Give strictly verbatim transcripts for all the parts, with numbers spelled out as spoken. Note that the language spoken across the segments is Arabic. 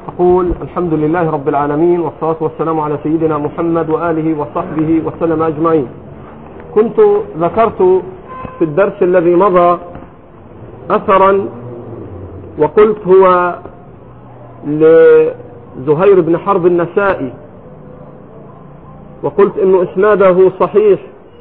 أقول الحمد لله رب العالمين، والصلاة والسلام على سيدنا محمد وآله وصحبه وسلم أجمعين. كنت ذكرت في الدرس الذي مضى أثرا وقلت هو لزهير بن حرب النسائي، وقلت إنه إسناده صحيح،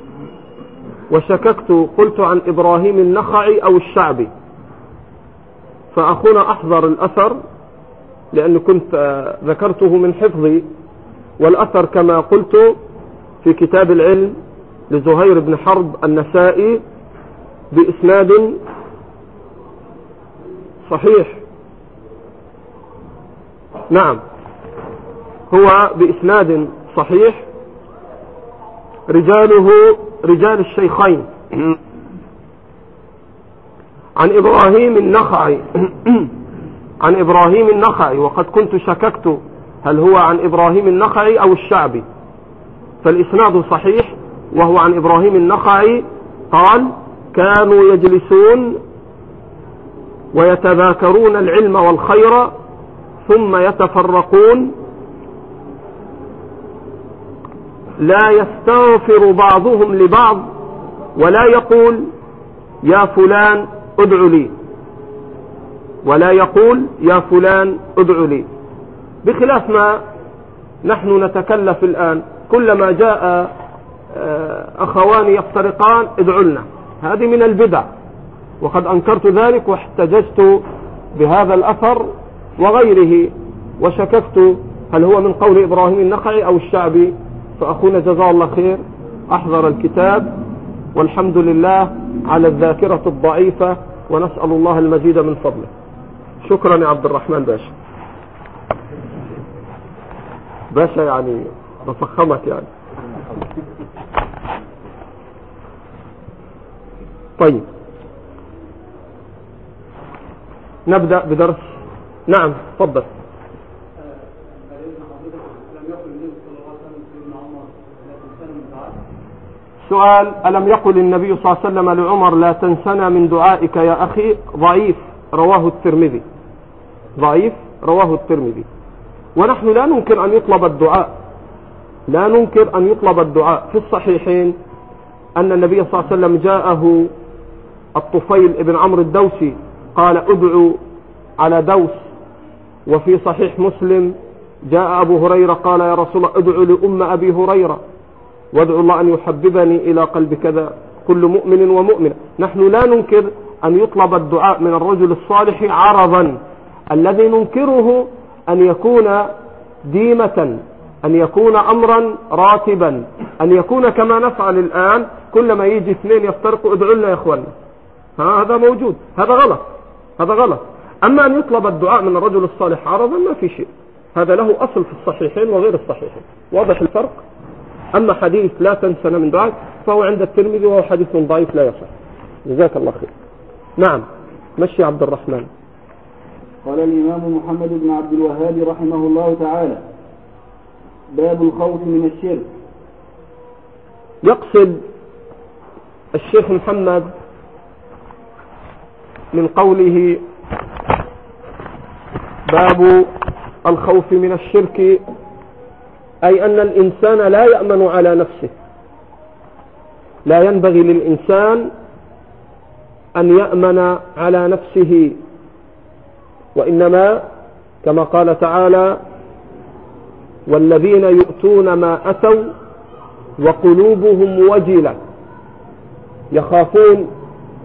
وشككت قلت عن إبراهيم النخعي أو الشعبي، فأخونا أحضر الأثر لأنه كنت ذكرته من حفظي، والأثر كما قلت في كتاب العلم لزهير بن حرب النسائي بإسناد صحيح. نعم، هو بإسناد صحيح، رجاله رجال الشيخين، عن إبراهيم النخعي عن إبراهيم النخعي، وقد كنت شككت هل هو عن إبراهيم النخعي أو الشعبي، فالإسناد صحيح، وهو عن إبراهيم النخعي قال: كانوا يجلسون ويتذاكرون العلم والخير ثم يتفرقون، لا يستغفر بعضهم لبعض ولا يقول يا فلان ادع لي ولا يقول يا فلان ادع لي، بخلاف ما نحن نتكلف الآن، كلما جاء أخوان يفترقان ادعوا لنا، هذه من البدع، وقد أنكرت ذلك واحتججت بهذا الأثر وغيره، وشككت هل هو من قول إبراهيم النخعي أو الشعبي. فأخونا جزاه الله خير أحضر الكتاب، والحمد لله على الذاكرة الضعيفة، ونسأل الله المزيد من فضله. شكرا يا عبد الرحمن باشا. باشا يعني بفخمك يعني. طيب نبدأ بدرس. نعم تفضل. سؤال: ألم يقل النبي صلى الله عليه وسلم لعمر لا تنسنا من دعائك يا أخي؟ ضعيف، رواه الترمذي. ضعيف رواه الترمذي. ونحن لا ننكر أن يطلب الدعاء، لا ننكر أن يطلب الدعاء. في الصحيحين أن النبي صلى الله عليه وسلم جاءه الطفيل ابن عمرو الدوسي قال ادعو على دوس. وفي صحيح مسلم جاء أبو هريرة قال يا رسول الله ادعو لأم أبي هريرة وادعو الله أن يحببني إلى قلب كذا كل مؤمن ومؤمنة. نحن لا ننكر أن يطلب الدعاء من الرجل الصالح عرضا، الذي ننكره أن يكون ديمة، أن يكون أمرا راتبا، أن يكون كما نفعل الآن كلما يجي اثنين يفترقوا ادعوا لنا يا إخواننا. هذا موجود، هذا غلط، هذا غلط. أما أن يطلب الدعاء من الرجل الصالح عرضا ما في شيء، هذا له أصل في الصحيحين وغير الصحيحين، واضح الفرق. أما حديث لا تنسنا من دعائك فهو عند الترمذي وهو حديث ضعيف لا يصح. جزاك الله خير. نعم مشي عبد الرحمن. قال الإمام محمد بن عبد الوهاب رحمه الله تعالى: باب الخوف من الشرك. يقصد الشيخ محمد من قوله باب الخوف من الشرك أي أن الإنسان لا يأمن على نفسه، لا ينبغي للإنسان أن يأمن على نفسه، وإنما كما قال تعالى: والذين يؤتون ما أتوا وقلوبهم وجلة، يخافون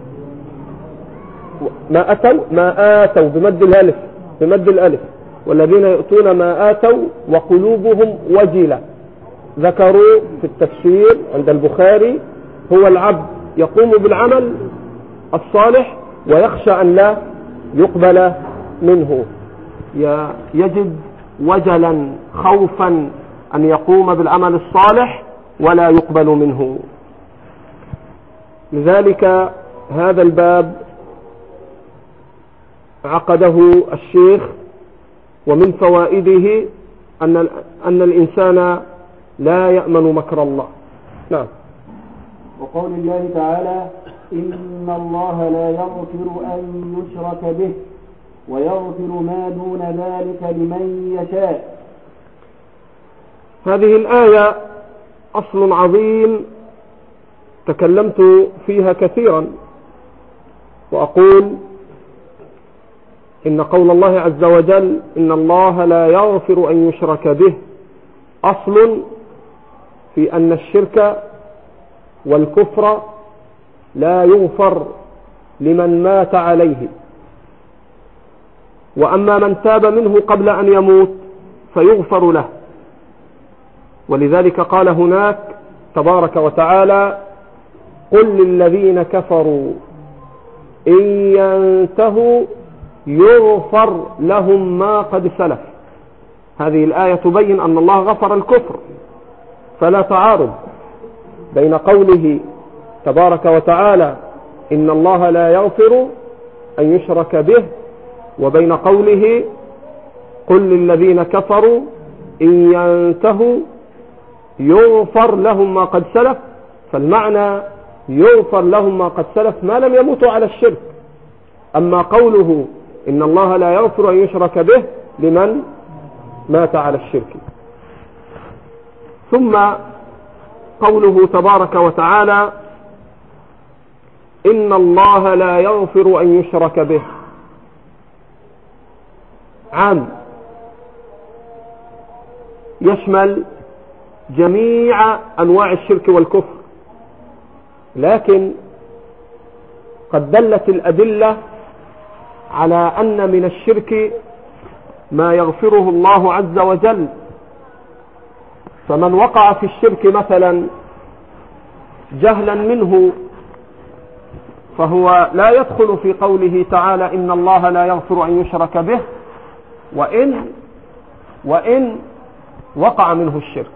ما أتوا ما آتوا بمد الألف بمد الألف والذين يؤتون ما آتوا وقلوبهم وجلة. ذكروا في التفسير عند البخاري هو العبد يقوم بالعمل الصالح ويخشى أن لا يقبل منه، يجد وجلا خوفا أن يقوم بالعمل الصالح ولا يقبل منه. لذلك هذا الباب عقده الشيخ، ومن فوائده أن أن الإنسان لا يأمن مكر الله. نعم. وقول الله تعالى: إن الله لا يغفر أن يشرك به ويغفر ما دون ذلك لمن يشاء. هذه الآية أصل عظيم تكلمت فيها كثيرا، وأقول إن قول الله عز وجل إن الله لا يغفر أن يشرك به أصل في أن الشرك والكفر لا يغفر لمن مات عليه، وأما من تاب منه قبل أن يموت فيغفر له. ولذلك قال هناك تبارك وتعالى قل للذين كفروا إن ينتهوا يغفر لهم ما قد سلف. هذه الآية تبين أن الله غفر الكفر، فلا تعارض بين قوله تبارك وتعالى إن الله لا يغفر أن يشرك به وبين قوله قل للذين كفروا إن ينتهوا يغفر لهم ما قد سلف. فالمعنى يغفر لهم ما قد سلف ما لم يموتوا على الشرك. أما قوله إن الله لا يغفر أن يشرك به لمن مات على الشرك. ثم قوله تبارك وتعالى إن الله لا يغفر أن يشرك به عام يشمل جميع أنواع الشرك والكفر، لكن قد دلت الأدلة على أن من الشرك ما يغفره الله عز وجل. فمن وقع في الشرك مثلا جهلا منه فهو لا يدخل في قوله تعالى إن الله لا يغفر أن يشرك به وإن وإن وقع منه الشرك.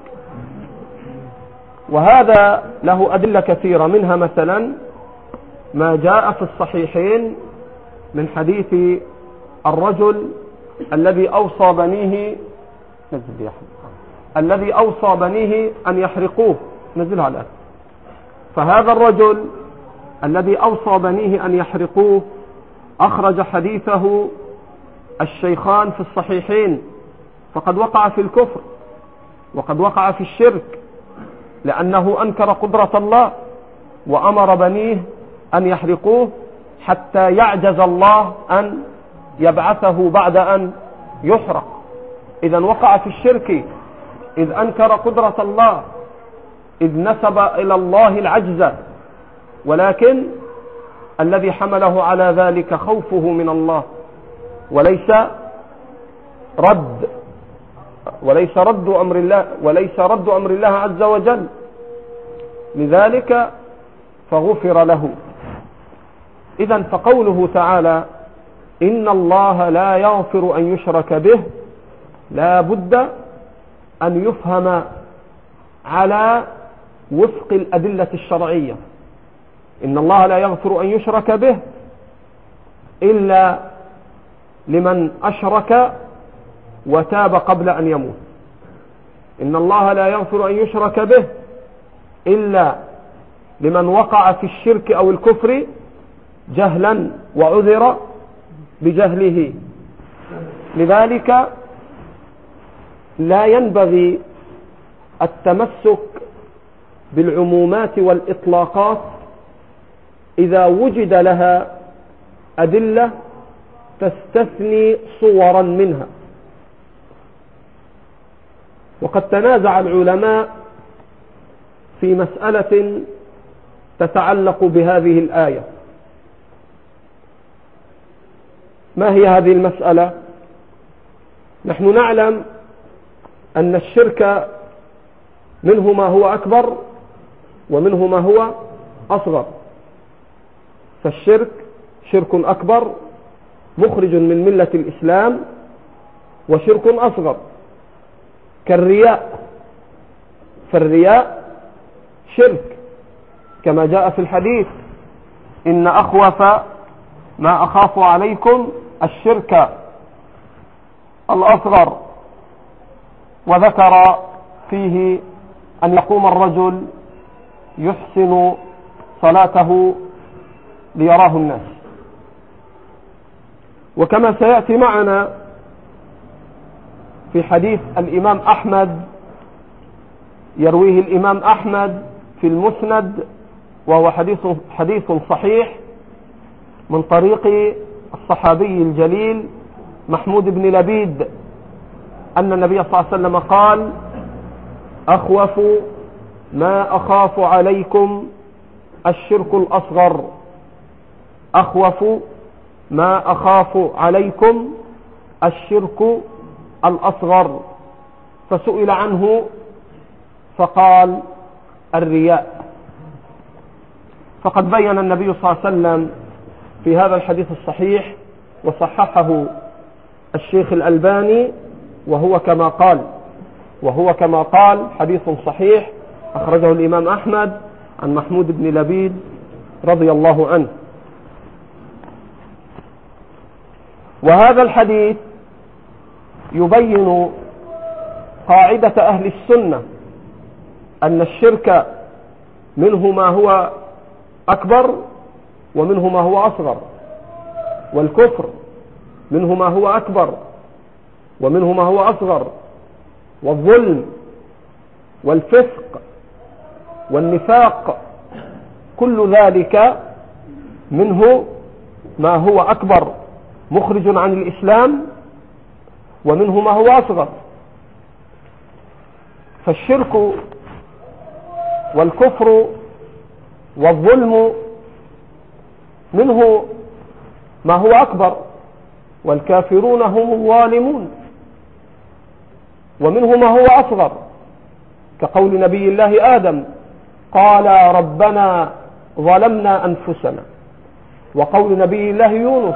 وهذا له أدلة كثيرة، منها مثلا ما جاء في الصحيحين من حديث الرجل الذي أوصى بنيه نزل يا الذي أوصى بنيه أن يحرقوه نزلها الآن. فهذا الرجل الذي أوصى بنيه أن يحرقوه أخرج حديثه الشيخان في الصحيحين، فقد وقع في الكفر وقد وقع في الشرك، لأنه أنكر قدرة الله وأمر بنيه أن يحرقوه حتى يعجز الله أن يبعثه بعد أن يحرق. إذا وقع في الشرك إذ أنكر قدرة الله، إذ نسب إلى الله العجز، ولكن الذي حمله على ذلك خوفه من الله وليس رد وليس رد أمر الله وليس رد أمر الله عز وجل، لذلك فغفر له. إذن فقوله تعالى إن الله لا يغفر أن يشرك به لا بد أن يفهم على وفق الأدلة الشرعية. إن الله لا يغفر أن يشرك به إلا لمن أشرك وتاب قبل أن يموت. إن الله لا يغفر أن يشرك به إلا لمن وقع في الشرك أو الكفر جهلا وعذر بجهله. لذلك لا ينبغي التمسك بالعمومات والإطلاقات إذا وجد لها أدلة تستثني صورا منها. وقد تنازع العلماء في مسألة تتعلق بهذه الآية. ما هي هذه المسألة؟ نحن نعلم أن الشرك منه ما هو أكبر ومنه ما هو أصغر. فالشرك شرك أكبر مخرج من ملة الإسلام، وشرك أصغر كالرياء. فالرياء شرك كما جاء في الحديث إن أخوف ما أخاف عليكم الشرك الأصغر، وذكر فيه أن يقوم الرجل يحسن صلاته ليراه الناس. وكما سيأتي معنا في حديث الإمام أحمد يرويه الإمام أحمد في المسند، وهو حديث حديث صحيح من طريق الصحابي الجليل محمود بن لبيد أن النبي صلى الله عليه وسلم قال: أخوف ما أخاف عليكم الشرك الأصغر، أخوف ما أخاف عليكم الشرك الأصغر. فسئل عنه فقال: الرياء. فقد بين النبي صلى الله عليه وسلم في هذا الحديث الصحيح وصححه الشيخ الألباني، وهو كما قال وهو كما قال حديث صحيح أخرجه الإمام أحمد عن محمود بن لبيد رضي الله عنه. وهذا الحديث يبين قاعدة أهل السنة أن الشرك منه ما هو أكبر ومنه ما هو أصغر، والكفر منه ما هو أكبر ومنه ما هو أصغر، والظلم والفسق والنفاق كل ذلك منه ما هو أكبر مخرج عن الإسلام، ومنه ما هو أصغر. فالشرك والكفر والظلم منه ما هو أكبر، والكافرون هم الظالمون، ومنه ما هو أصغر كقول نبي الله آدم: قال ربنا ظلمنا أنفسنا، وقول نبي الله يونس: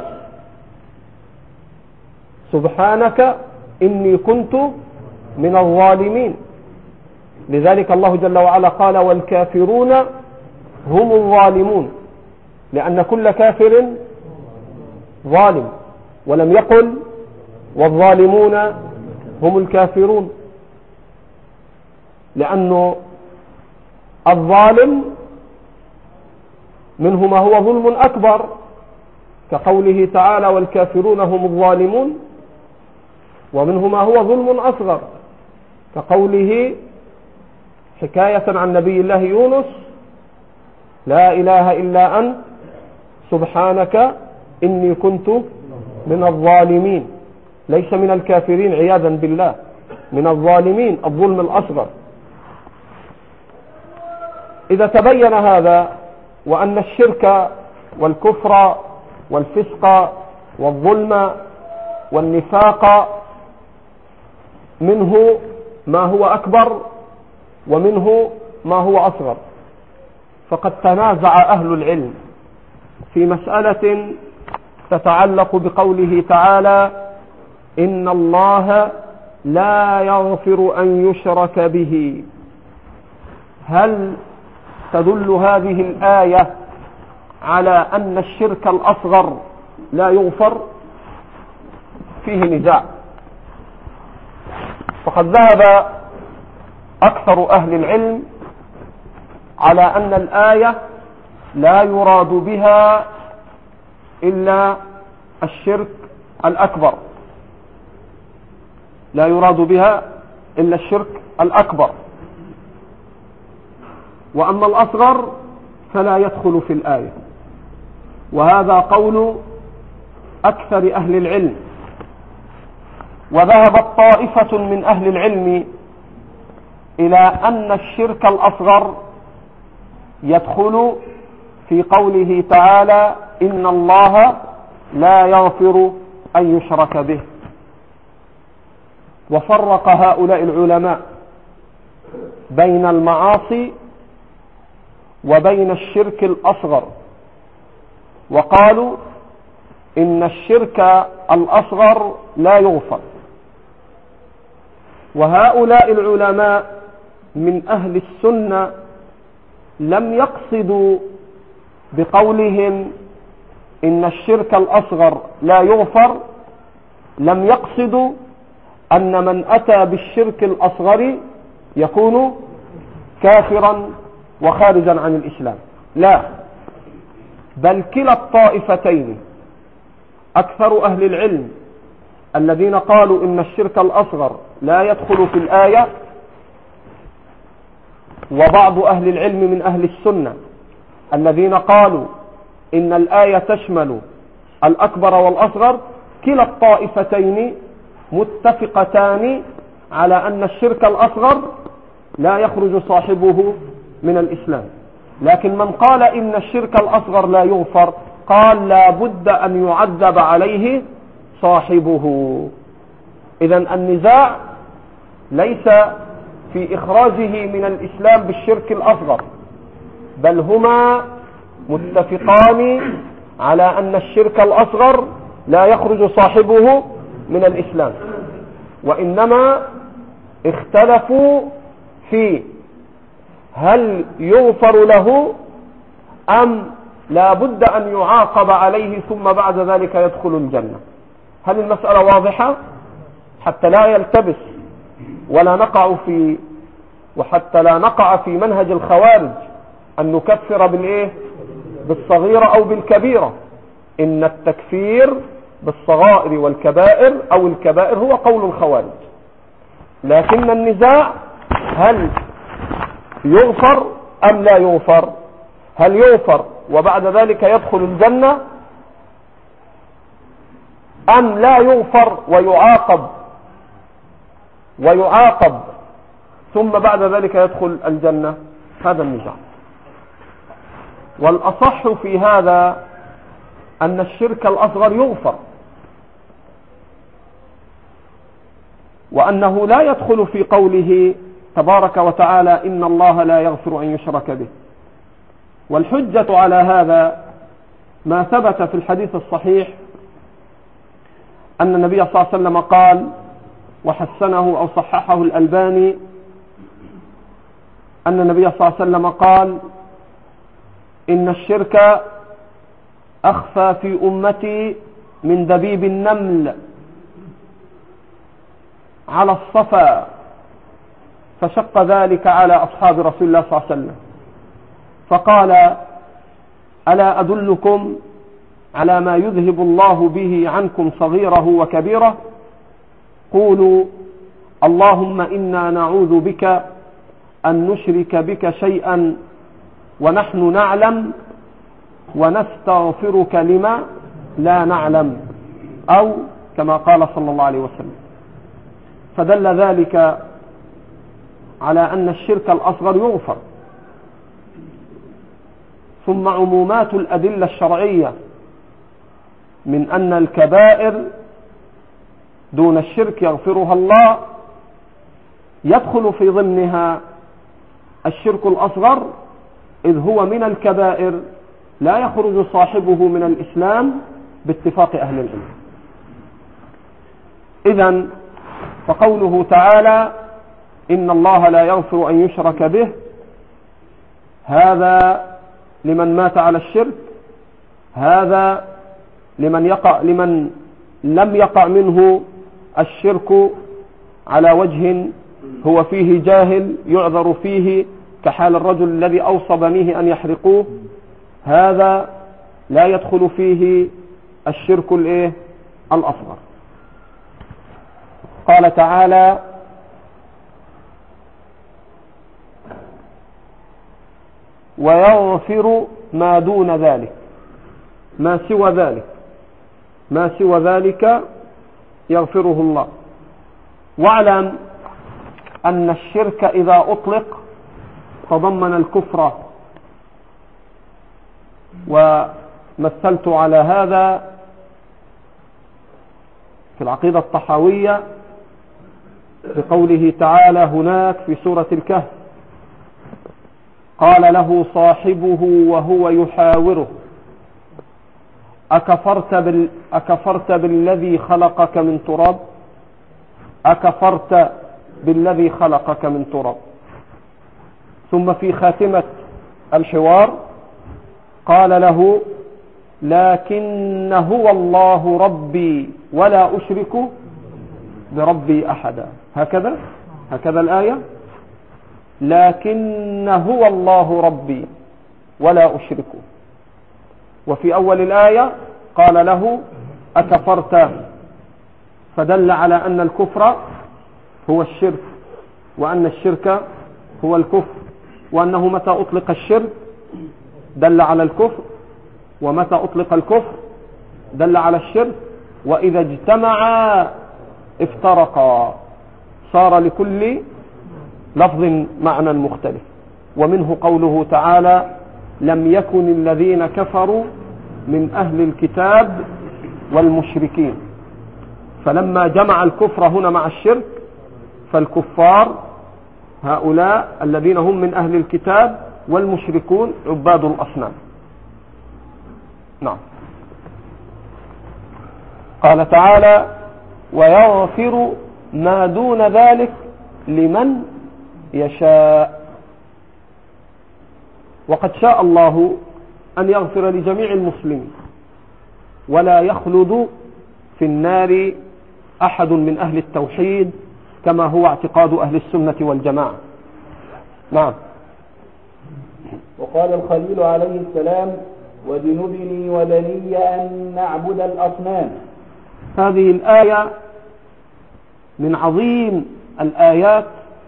سبحانك إني كنت من الظالمين. لذلك الله جل وعلا قال: والكافرون هم الظالمون، لأن كل كافر ظالم، ولم يقل والظالمون هم الكافرون، لأنه الظالم منه ما هو ظلم أكبر كقوله تعالى: والكافرون هم الظالمون، ومنه ما هو ظلم أصغر كقوله حكاية عن نبي الله يونس: لا إله إلا أنت سبحانك إني كنت من الظالمين. ليس من الكافرين عياذا بالله، من الظالمين، الظلم الأصغر. إذا تبين هذا، وأن الشرك والكفر والفسق والظلم والنفاق منه ما هو أكبر ومنه ما هو أصغر، فقد تنازع أهل العلم في مسألة تتعلق بقوله تعالى: إن الله لا يغفر أن يشرك به. هل تدل هذه الآية على أن الشرك الأصغر لا يغفر؟ فيه نزاع. فقد ذهب أكثر أهل العلم على أن الآية لا يراد بها إلا الشرك الأكبر، لا يراد بها إلا الشرك الأكبر، وأما الأصغر فلا يدخل في الآية. وهذا قول أكثر أهل العلم. وذهبت طائفة من أهل العلم إلى أن الشرك الأصغر يدخل في قوله تعالى: إن الله لا يغفر أن يشرك به. وفرق هؤلاء العلماء بين المعاصي وبين الشرك الأصغر، وقالوا إن الشرك الأصغر لا يغفر. وهؤلاء العلماء من أهل السنة لم يقصدوا بقولهم إن الشرك الأصغر لا يغفر، لم يقصدوا أن من أتى بالشرك الأصغر يكون كافرا وخارجا عن الإسلام، لا، بل كلا الطائفتين، أكثر أهل العلم الذين قالوا إن الشرك الأصغر لا يدخل في الآية، وبعض أهل العلم من أهل السنة الذين قالوا إن الآية تشمل الأكبر والأصغر، كلا الطائفتين متفقتان على أن الشرك الأصغر لا يخرج صاحبه من الإسلام. لكن من قال إن الشرك الأصغر لا يغفر قال لا بد أن يعذب عليه صاحبه. إذن النزاع ليس في إخراجه من الإسلام بالشرك الأصغر، بل هما متفقان على أن الشرك الأصغر لا يخرج صاحبه من الإسلام، وإنما اختلفوا في هل يغفر له أم لا بد أن يعاقب عليه ثم بعد ذلك يدخل الجنة. هل المسألة واضحة؟ حتى لا يلتبس ولا نقع في وحتى لا نقع في منهج الخوارج أن نكفر بالإيه؟ بالصغيرة أو بالكبيرة. إن التكفير بالصغائر والكبائر أو الكبائر هو قول الخوارج، لكن النزاع هل يغفر أم لا يغفر؟ هل يغفر وبعد ذلك يدخل الجنة أم لا يغفر ويعاقب ويعاقب ثم بعد ذلك يدخل الجنة؟ هذا النزاع. والأصح في هذا أن الشرك الأصغر يغفر، وأنه لا يدخل في قوله تبارك وتعالى إن الله لا يغفر أن يشرك به. والحجة على هذا ما ثبت في الحديث الصحيح أن النبي صلى الله عليه وسلم قال، وحسنه أو صححه الألباني، أن النبي صلى الله عليه وسلم قال إن الشرك أخفى في أمتي من دبيب النمل على الصفا، فشق ذلك على أصحاب رسول الله صلى الله عليه وسلم فقال ألا أدلكم على ما يذهب الله به عنكم صغيره وكبيره؟ قولوا اللهم إنا نعوذ بك أن نشرك بك شيئا ونحن نعلم ونستغفرك لما لا نعلم، أو كما قال صلى الله عليه وسلم. فدل ذلك على أن الشرك الأصغر يغفر. ثم عمومات الأدلة الشرعية من أن الكبائر دون الشرك يغفرها الله يدخل في ضمنها الشرك الأصغر، إذ هو من الكبائر لا يخرج صاحبه من الإسلام باتفاق أهل العلم. إذن فقوله تعالى إن الله لا يغفر أن يشرك به، هذا لمن مات على الشرك، هذا لمن يقع لمن لم يقع منه الشرك على وجه هو فيه جاهل يعذر فيه، كحال الرجل الذي أوصى بنيه أن يحرقوه، هذا لا يدخل فيه الشرك الإيه؟ الأصغر. قال تعالى ويغفر ما دون ذلك، ما سوى ذلك ما سوى ذلك يغفره الله. واعلم أن الشرك إذا أطلق تضمن الكفر، ومثلت على هذا في العقيدة الطحاوية بقوله تعالى هناك في سورة الكهف قال له صاحبه وهو يحاوره أكفرت, بال أكفرت بالذي خلقك من تراب أكفرت بالذي خلقك من تراب. ثم في خاتمة الحوار قال له لكن هو الله ربي ولا أشرك بربي أحدا. هكذا هكذا الآية، لكن هو الله ربي ولا أشرك. وفي أول الآية قال له أكفرت، فدل على أن الكفر هو الشرك، وأن الشرك هو الكفر، وأنه متى أطلق الشرك دل على الكفر، ومتى أطلق الكفر دل على الشرك، وإذا اجتمعا افترقا، صار لكل لفظ معنى مختلف. ومنه قوله تعالى: لم يكن الذين كفروا من أهل الكتاب والمشركين. فلما جمع الكفر هنا مع الشرك فالكفار هؤلاء الذين هم من أهل الكتاب، والمشركون عباد الأصنام. نعم. قال تعالى: ويغفر ما دون ذلك لمن يشاء. وقد شاء الله أن يغفر لجميع المسلمين، ولا يخلد في النار أحد من أهل التوحيد، كما هو اعتقاد أهل السنة والجماعة. نعم. وقال الخليل عليه السلام: وجنبني وبني أن نعبد الأصنام. هذه الآية من عظيم الآيات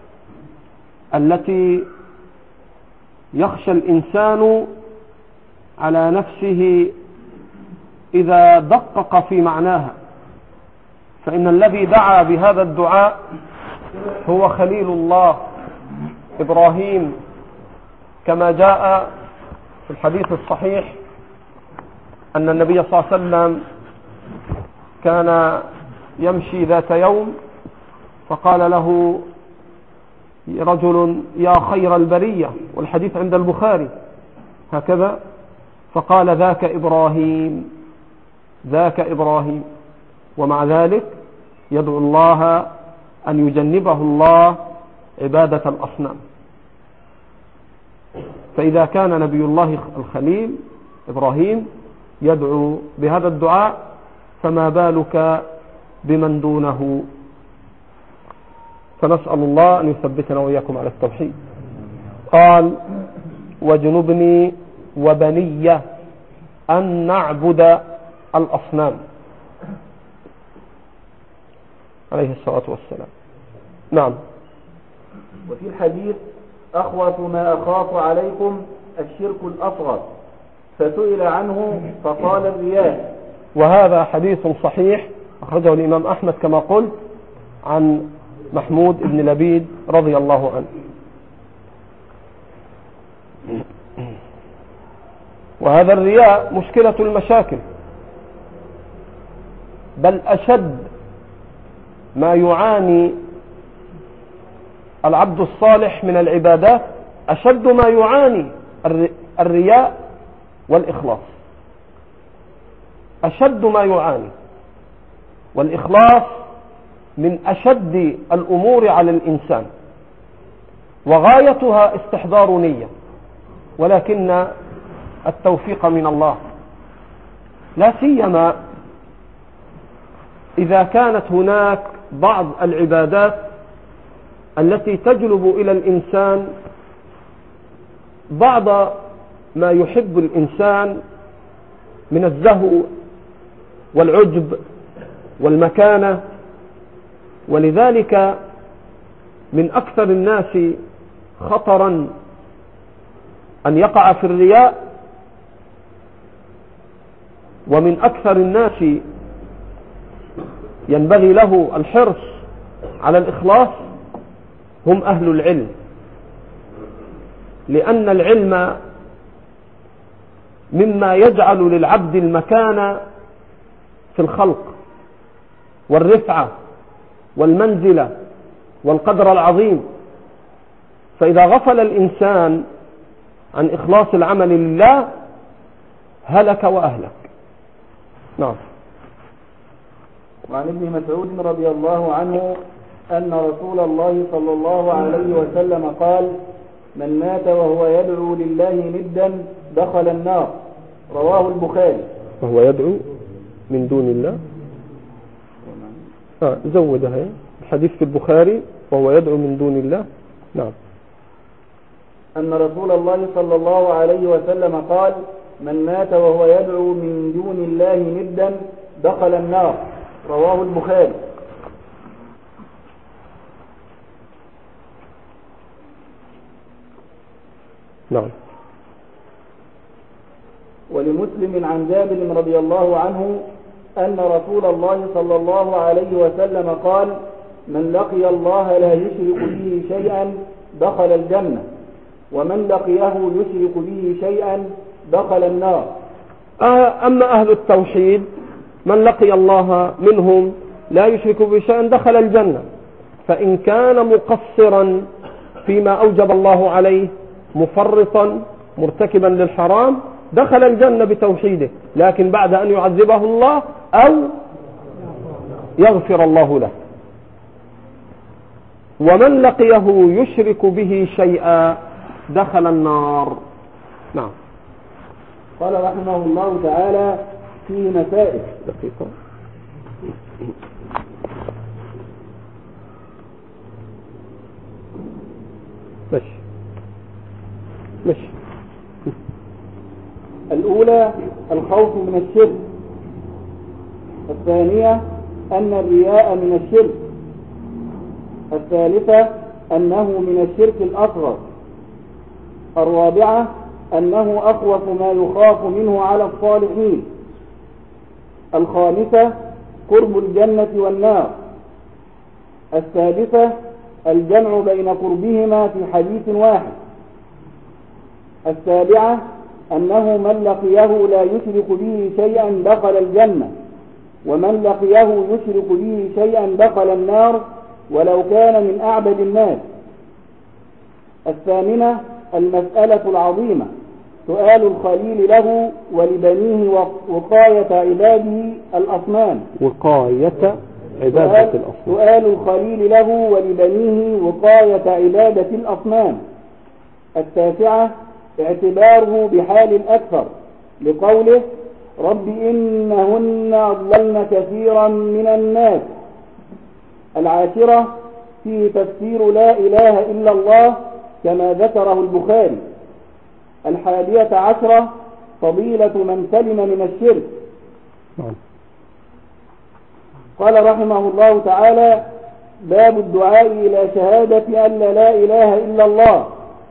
التي يخشى الإنسان على نفسه إذا دقق في معناها، فإن الذي دعا بهذا الدعاء هو خليل الله إبراهيم، كما جاء في الحديث الصحيح أن النبي صلى الله عليه وسلم كان يمشي ذات يوم فقال له رجل: يا خير البرية، والحديث عند البخاري هكذا، فقال: ذاك إبراهيم، ذاك إبراهيم. ومع ذلك يدعو الله أن يجنبه الله عبادة الأصنام. فإذا كان نبي الله الخليل إبراهيم يدعو بهذا الدعاء، فما بالك بمن دونه؟ فنسأل الله أن يثبتنا وإياكم على التوحيد. قال: وجنبني وبني أن نعبد الأصنام، عليه الصلاة والسلام. نعم. وفي الحديث: أخوف ما أخاف عليكم الشرك الأصغر، فسئل عنه فقال: الرياء. وهذا حديث صحيح أخرجه الإمام أحمد كما قلت عن محمود بن لبيد رضي الله عنه. وهذا الرياء مشكلة المشاكل، بل أشد ما يعاني العبد الصالح من العبادات، أشد ما يعاني الرياء والإخلاص، أشد ما يعاني. والإخلاص من أشد الأمور على الإنسان، وغايتها استحضار نية، ولكن التوفيق من الله، لا سيما إذا كانت هناك بعض العبادات التي تجلب إلى الإنسان بعض ما يحب الإنسان من الزهو والعجب والمكانة. ولذلك من أكثر الناس خطرا أن يقع في الرياء، ومن أكثر الناس ينبغي له الحرص على الإخلاص هم أهل العلم، لأن العلم مما يجعل للعبد المكانة في الخلق والرفعة والمنزلة والقدر العظيم. فإذا غفل الإنسان عن إخلاص العمل لله هلك وأهلك. نعم. وعن ابن مسعود رضي الله عنه أن رسول الله صلى الله عليه وسلم قال: من مات وهو يدعو لله ندا دخل النار. رواه البخاري. وهو يدعو من دون الله، آه زودها الحديث في البخاري: وهو يدعو من دون الله. نعم. أن رسول الله صلى الله عليه وسلم قال: من مات وهو يدعو من دون الله ندا دخل النار. رواه البخاري. نعم. ولمسلم عن جابر رضي الله عنه أن رسول الله صلى الله عليه وسلم قال: من لقي الله لا يشرك به شيئا دخل الجنة، ومن لقيه يشرك به شيئا دخل النار. أما أهل التوحيد من لقي الله منهم لا يشرك به شيئا دخل الجنة، فإن كان مقصرا فيما أوجب الله عليه مفرطا مرتكبا للحرام دخل الجنة بتوحيده، لكن بعد أن يعذبه الله أو يغفر الله له. ومن لقيه يشرك به شيئا دخل النار. نعم. قال رحمه الله تعالى: فيه مسائل. دقيقة. ماشي ماشي. الأولى الخوف من الشرك. الثانية أن الرياء من الشرك. الثالثة أنه من الشرك الأصغر. الرابعة أنه أخوف ما يخاف منه على الصالحين. الخامسة قرب الجنة والنار. السادسة الجمع بين قربهما في حديث واحد. السابعة أنه من لقيه لا يشرك به شيئا دخل الجنة، ومن لقيه يشرك به شيئا دخل النار ولو كان من أعبد الناس. الثامنة المسألة العظيمة سؤال الخليل له ولبنيه وقاية عباده الأصنام. وقاية عبادة الأصنام. سؤال الخليل له ولبنيه وقاية عبادة الأصنام. التاسعة اعتباره بحال الأكثر لقوله: رب إنهن أضللن كثيرا من الناس. العاشرة فيه تفسير لا إله إلا الله كما ذكره البخاري. الحادية عشرة فضيلة من سلم من الشرك. قال رحمه الله تعالى: باب الدعاء إلى شهادة أن لا إله إلا الله،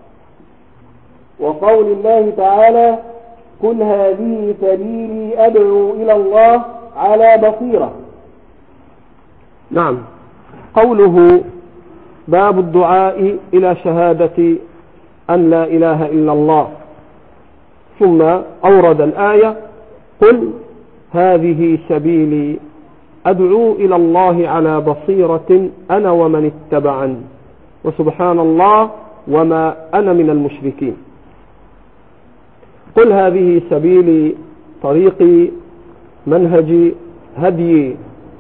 وقول الله تعالى: قل هذه سبيلي أدعو إلى الله على بصيرة. نعم. قوله باب الدعاء إلى شهادة أن لا إله إلا الله، ثم أورد الآية: قل هذه سبيلي أدعو إلى الله على بصيرة أنا ومن اتبعني وسبحان الله وما أنا من المشركين. قل هذه سبيلي طريقي منهجي هديي،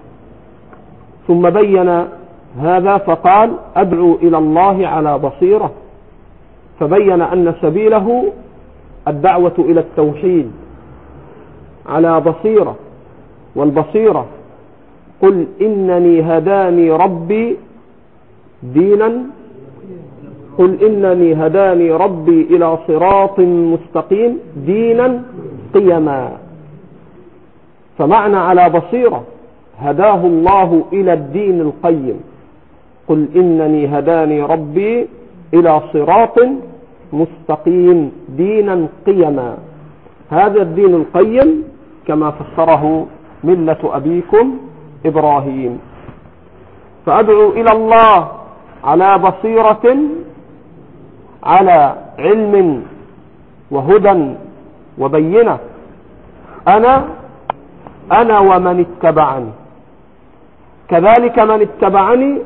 ثم بين هذا فقال: أدعو إلى الله على بصيرة، فبين أن سبيله الدعوة إلى التوحيد على بصيرة. والبصيرة قل إنني هداني ربي دينا قل إنني هداني ربي إلى صراط مستقيم دينا قيما. فمعنى على بصيرة هداه الله إلى الدين القيم. قل إنني هداني ربي إلى صراط مستقيم دينا قيما. هذا الدين القيم كما فسره ملة أبيكم إبراهيم. فأدعو إلى الله على بصيرة، على علم وهدى وبينة، أنا أنا ومن اتبعني. كذلك من اتبعني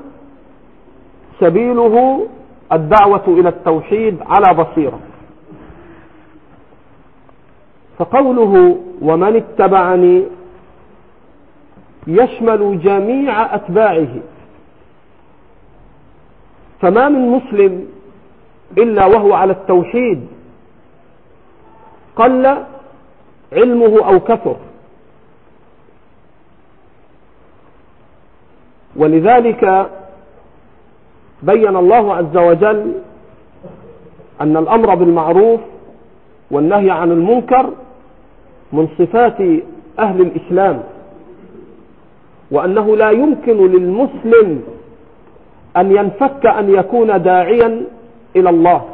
سبيله الدعوة إلى التوحيد على بصيرة. فقوله ومن اتبعني يشمل جميع أتباعه، فما من مسلم إلا وهو على التوحيد قل علمه أو كثر. ولذلك بين الله عز وجل أن الأمر بالمعروف والنهي عن المنكر من صفات أهل الإسلام، وأنه لا يمكن للمسلم أن ينفك أن يكون داعيا إلى الله.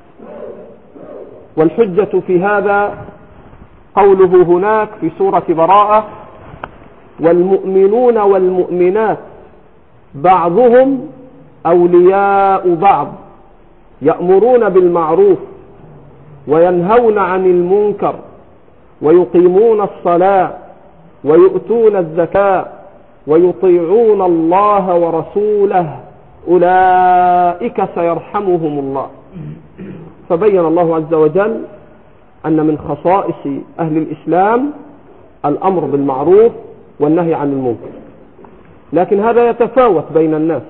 والحجة في هذا قوله هناك في سورة براءة: والمؤمنون والمؤمنات بعضهم أولياء بعض يأمرون بالمعروف وينهون عن المنكر ويقيمون الصلاة ويؤتون الزكاة ويطيعون الله ورسوله أولئك سيرحمهم الله. فبين الله عز وجل أن من خصائص أهل الإسلام الأمر بالمعروف والنهي عن المنكر، لكن هذا يتفاوت بين الناس.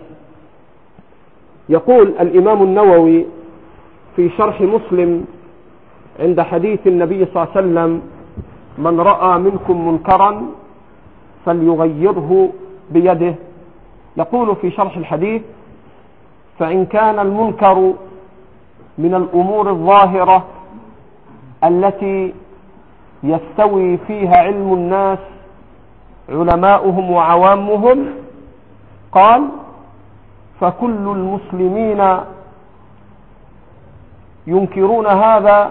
يقول الإمام النووي في شرح مسلم عند حديث النبي صلى الله عليه وسلم: من رأى منكم منكرا فليغيره بيده. يقول في شرح الحديث: فإن كان المنكر من الأمور الظاهرة التي يستوي فيها علم الناس علماؤهم وعوامهم، قال: فكل المسلمين ينكرون هذا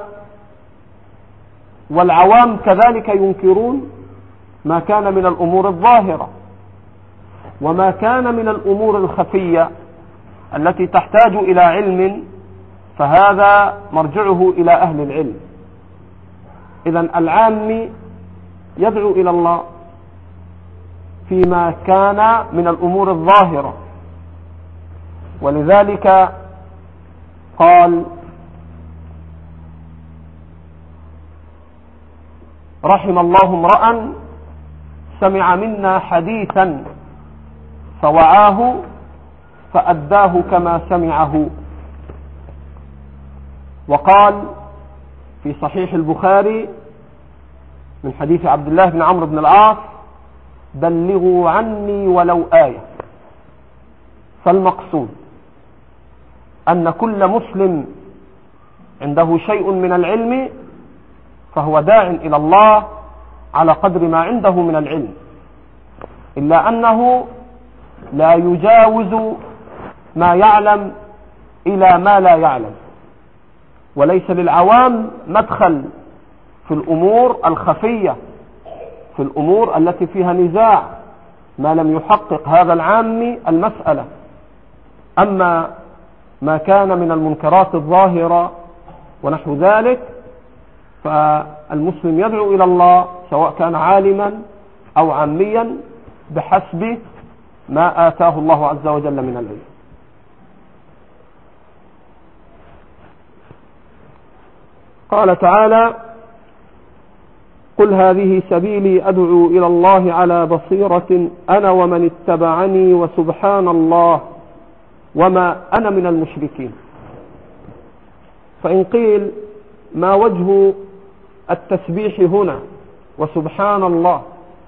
والعوام كذلك ينكرون ما كان من الأمور الظاهرة. وما كان من الأمور الخفية التي تحتاج إلى علم فهذا مرجعه إلى أهل العلم. إذن العام يدعو إلى الله فيما كان من الأمور الظاهرة، ولذلك قال: رحم الله امرأ سمع منا حديثا فوعاه فأداه كما سمعه. وقال في صحيح البخاري من حديث عبد الله بن عمرو بن العاص: بلغوا عني ولو آية. فالمقصود أن كل مسلم عنده شيء من العلم فهو داع إلى الله على قدر ما عنده من العلم، إلا أنه لا يجاوز ما يعلم إلى ما لا يعلم، وليس للعوام مدخل في الأمور الخفية، في الأمور التي فيها نزاع، ما لم يحقق هذا العام المسألة. أما ما كان من المنكرات الظاهرة ونحو ذلك فالمسلم يدعو إلى الله سواء كان عالما أو عاميا بحسب ما آتاه الله عز وجل من العلم. قال تعالى: قل هذه سبيلي أدعو إلى الله على بصيرة أنا ومن اتبعني وسبحان الله وما أنا من المشركين. فإن قيل: ما وجه التسبيح هنا وسبحان الله؟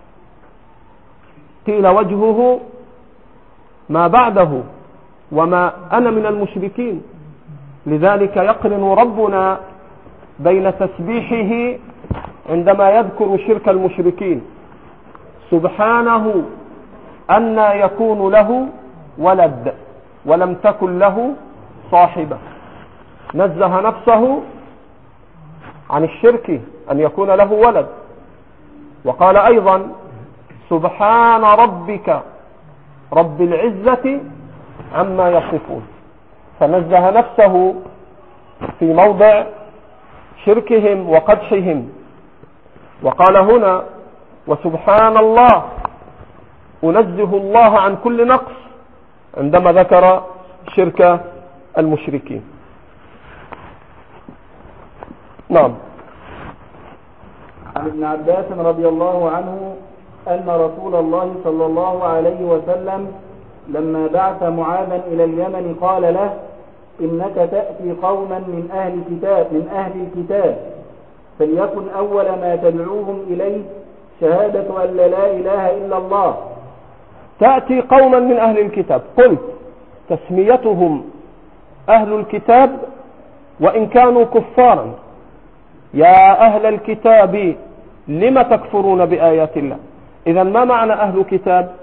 قيل: وجهه ما بعده وما أنا من المشركين. لذلك يقرن ربنا بين تسبيحه عندما يذكر شرك المشركين: سبحانه أن يكون له ولد ولم تكن له صاحبة، نزه نفسه عن الشرك أن يكون له ولد. وقال أيضا: سبحان ربك رب العزة عما يصفون، فنزه نفسه في موضع شركهم وقدحهم. وقال هنا: وسبحان الله أنزه الله عن كل نقص، عندما ذكر شرك المشركين. نعم. عن ابن عباس رضي الله عنه أن رسول الله صلى الله عليه وسلم لما بعث معاذا إلى اليمن قال له: إنك تأتي قوما من أهل الكتاب من أهل الكتاب فليكن أول ما تدعوهم إليه شهادة أن لا إله إلا الله. تأتي قوما من أهل الكتاب، قلت تسميتهم أهل الكتاب وإن كانوا كفارا. يا أهل الكتاب لم تكفرون بآيات الله؟ إذن ما معنى أهل الكتاب؟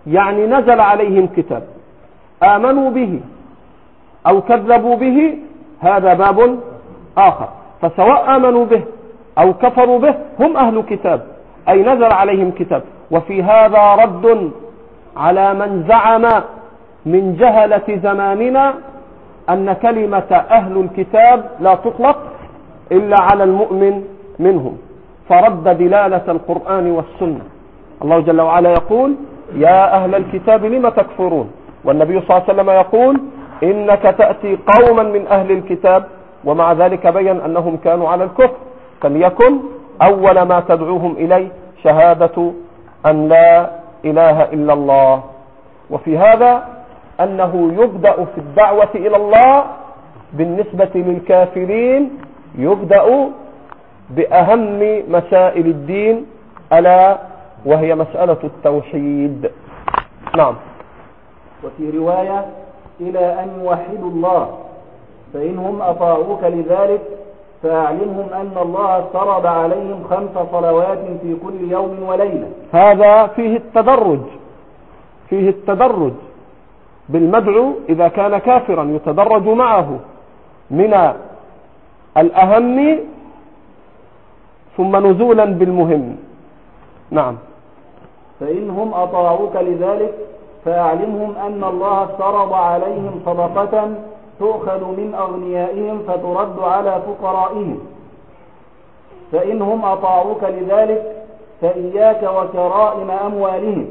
يعني نزل عليهم كتاب آمنوا به أو كذبوا به، هذا باب آخر. فسواء آمنوا به أو كفروا به هم أهل كتاب، أي نزل عليهم كتاب. وفي هذا رد على من زعم من جهلة زماننا أن كلمة أهل الكتاب لا تطلق إلا على المؤمن منهم، فرد دلالة القرآن والسنة. الله جل وعلا يقول يا أهل الكتاب لم تكفرون، والنبي صلى الله عليه وسلم يقول إنك تأتي قوما من أهل الكتاب، ومع ذلك بين أنهم كانوا على الكفر، فليكن أول ما تدعوهم إليه شهادة أن لا إله إلا الله. وفي هذا أنه يبدأ في الدعوة إلى الله بالنسبة للكافرين يبدأ بأهم مسائل الدين، ألا وهي مسألة التوحيد. نعم. وفي رواية إلى أن يوحدوا الله، فإنهم أطاعوك لذلك فأعلمهم أن الله افترض عليهم خمس صلوات في كل يوم وليلة. هذا فيه التدرج، فيه التدرج بالمدعو إذا كان كافرا يتدرج معه من الأهم ثم نزولا بالمهم. نعم. فإنهم أطاعوك لذلك فأعلمهم أن الله افترض عليهم صدقة تؤخذ من أغنيائهم فترد على فقرائهم. فإنهم أطاعوك لذلك فإياك وكرائم أموالهم.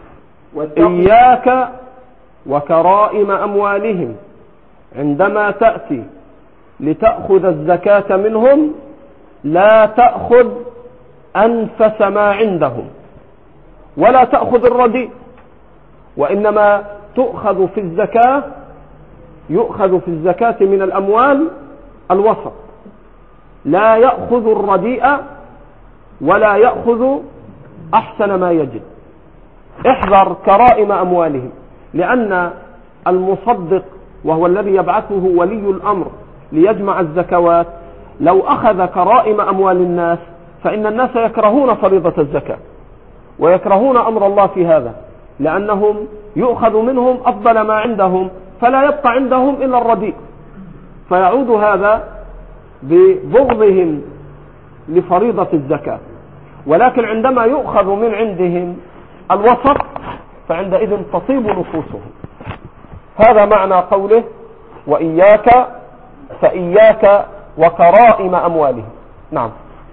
إياك وكرائم أموالهم، عندما تأتي لتأخذ الزكاة منهم لا تأخذ أنفس ما عندهم ولا تأخذ الرديء، وإنما تؤخذ في الزكاة يؤخذ في الزكاة من الأموال الوسط، لا يأخذ الرديء ولا يأخذ أحسن ما يجد. احذر كرائم أموالهم، لأن المصدق وهو الذي يبعثه ولي الأمر ليجمع الزكوات لو أخذ كرائم أموال الناس فإن الناس يكرهون فريضة الزكاة ويكرهون أمر الله في هذا، لأنهم يؤخذ منهم أفضل ما عندهم فلا يبقى عندهم إلا الرديء، فيعود هذا ببغضهم لفريضة الزكاة. ولكن عندما يؤخذ من عندهم الوسط فعندئذ تطيب نفوسهم. هذا معنى قوله وإياك فإياك وكرائم أموالهم. نعم.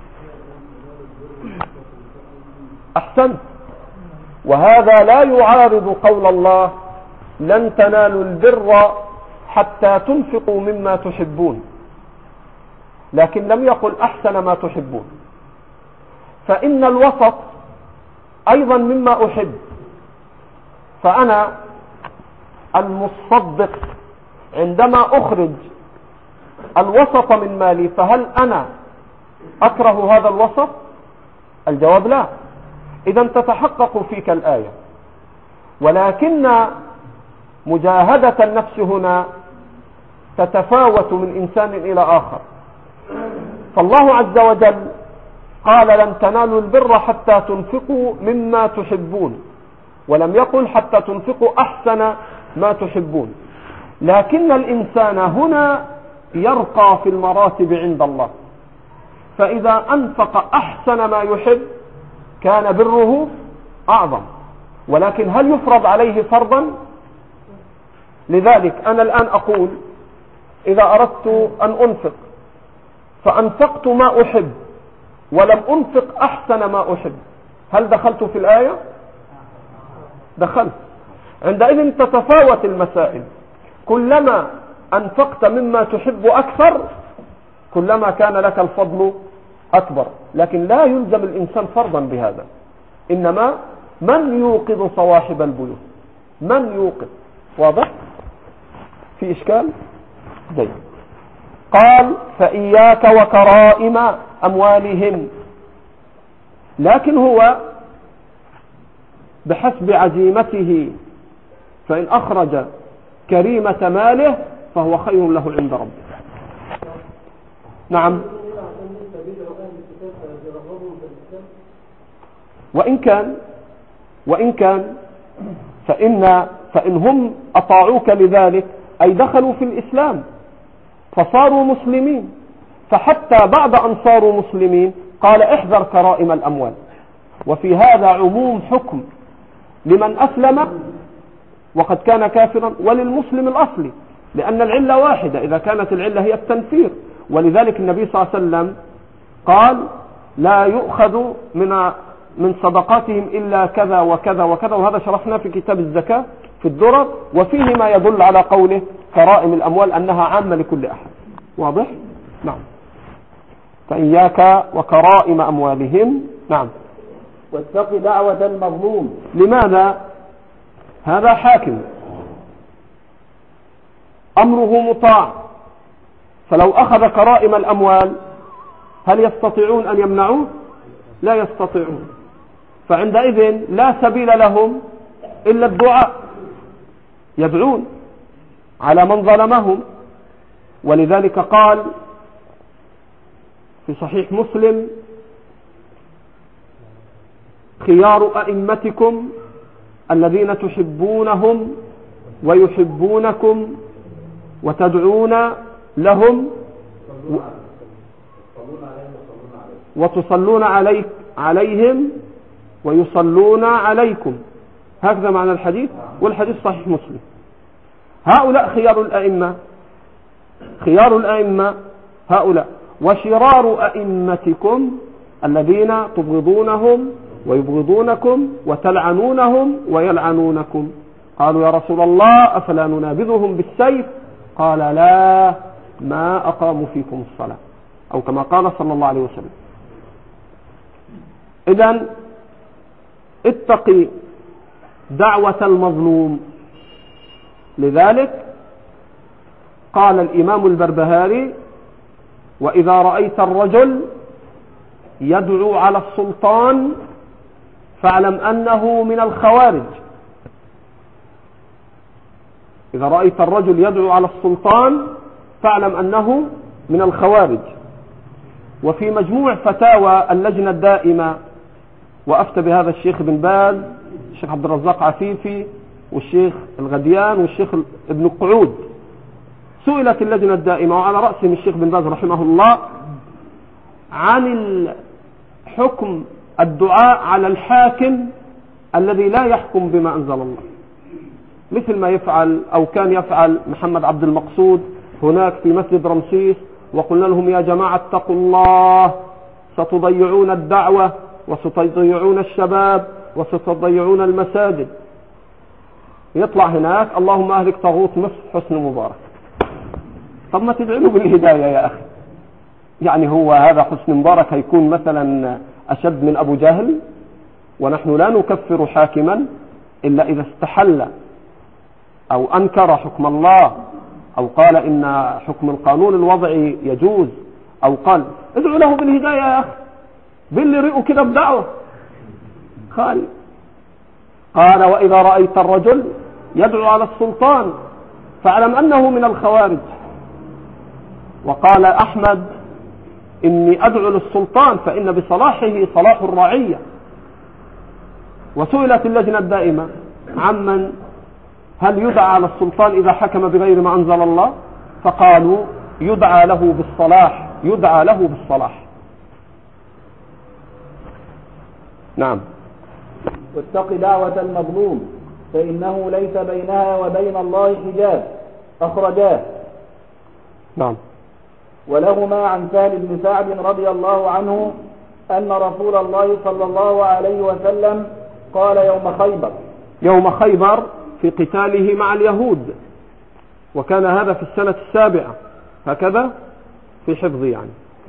أحسنت. وهذا لا يعارض قول الله لن تنالوا البر حتى تنفقوا مما تحبون، لكن لم يقل أحسن ما تحبون، فإن الوسط أيضا مما أحب. فأنا المصدق عندما أخرج الوسط من مالي فهل أنا أكره هذا الوسط؟ الجواب لا. إذا تتحقق فيك الآية، ولكن مجاهدة النفس هنا تتفاوت من إنسان إلى آخر. فالله عز وجل قال لن تنالوا البر حتى تنفقوا مما تحبون، ولم يقل حتى تنفقوا أحسن ما تحبون. لكن الإنسان هنا يرقى في المراتب عند الله، فإذا أنفق أحسن ما يحب كان بره أعظم. ولكن هل يفرض عليه فرضا؟ لذلك أنا الآن أقول إذا أردت أن أنفق فأنفقت ما أحب ولم أنفق أحسن ما أحب، هل دخلت في الآية؟ دخلت. عندئذ تتفاوت المسائل، كلما أنفقت مما تحب أكثر كلما كان لك الفضل أكبر. لكن لا يلزم الإنسان فرضا بهذا، إنما من يوقظ صواحب البيوت، من يوقظ. واضح؟ في إشكال؟ جيد. قال فإياك وكرائم أموالهم، لكن هو بحسب عزيمته، فإن أخرج كريمة ماله فهو خير له عند ربه. نعم. وإن كان وإن كان فإن, فإن هم أطاعوك لذلك أي دخلوا في الإسلام فصاروا مسلمين، فحتى بعد أن صاروا مسلمين قال احذر كرائم الأموال. وفي هذا عموم حكم لمن أسلم وقد كان كافرا وللمسلم الأصلي، لأن العلة واحدة إذا كانت العلة هي التنفير. ولذلك النبي صلى الله عليه وسلم قال لا يؤخذ من من صدقاتهم إلا كذا وكذا وكذا، وهذا شرحنا في كتاب الزكاة في الدرر، وفيه ما يدل على قوله كرائم الأموال أنها عامة لكل أحد. واضح؟ نعم. فإياك وكرائم أموالهم. نعم. واتق دعوة المظلوم. لماذا؟ هذا حاكم أمره مطاع، فلو أخذ كرائم الأموال هل يستطيعون أن يمنعوه؟ لا يستطيعون. فعندئذ لا سبيل لهم إلا الدعاء، يدعون على من ظلمهم. ولذلك قال في صحيح مسلم خيار أئمتكم الذين تحبونهم ويحبونكم وتدعون لهم وتصلون عليك عليهم ويصلون عليكم. هكذا معنى الحديث، والحديث صحيح مسلم. هؤلاء خيار الأئمة، خيار الأئمة هؤلاء. وشرار أئمتكم الذين تبغضونهم ويبغضونكم وتلعنونهم ويلعنونكم. قالوا يا رسول الله أفلا ننابذهم بالسيف؟ قال لا، ما أقاموا فيكم الصلاة، أو كما قال صلى الله عليه وسلم. إذن اتقي دعوة المظلوم. لذلك قال الإمام البربهاري وإذا رأيت الرجل يدعو على السلطان فاعلم أنه من الخوارج. إذا رأيت الرجل يدعو على السلطان فاعلم أنه من الخوارج. وفي مجموع فتاوى اللجنة الدائمة وأفتى بهذا الشيخ بن باز، الشيخ عبد الرزاق عفيفي، والشيخ الغديان، والشيخ ابن القعود، سئلت اللجنة الدائمة وعلى رأسهم الشيخ بن باز رحمه الله عن حكم الدعاء على الحاكم الذي لا يحكم بما أنزل الله، مثل ما يفعل أو كان يفعل محمد عبد المقصود هناك في مسجد رمسيس. وقلنا لهم يا جماعة اتقوا الله، ستضيعون الدعوة وستضيعون الشباب وستضيعون المساجد. يطلع هناك اللهم أهلك طاغوت مصر حسن مبارك. طب ما تدعوا بالهداية يا أخي، يعني هو هذا حسن مبارك هيكون مثلا أشد من أبو جهل؟ ونحن لا نكفر حاكما إلا إذا استحل أو أنكر حكم الله أو قال إن حكم القانون الوضعي يجوز، أو قال ادعوا له بالهداية يا أخي، باللي رئوا كده بدعوة خالي. قال وإذا رأيت الرجل يدعو على السلطان فاعلم أنه من الخوارج. وقال أحمد إني أدعو للسلطان فإن بصلاحه صلاح الرعية. وسئلت اللجنة الدائمة عمن هل يدعى على السلطان إذا حكم بغير ما أنزل الله؟ فقالوا يدعى له بالصلاح، يدعى له بالصلاح. نعم. واتق دعوة المظلوم فإنه ليس بينها وبين الله حجاب. أخرجاه. نعم. ولهما عن سهل بن سعد رضي الله عنه أن رسول الله صلى الله عليه وسلم قال يوم خيبر يوم خيبر في قتاله مع اليهود، وكان هذا في السنة السابعة هكذا في حفظ يعني.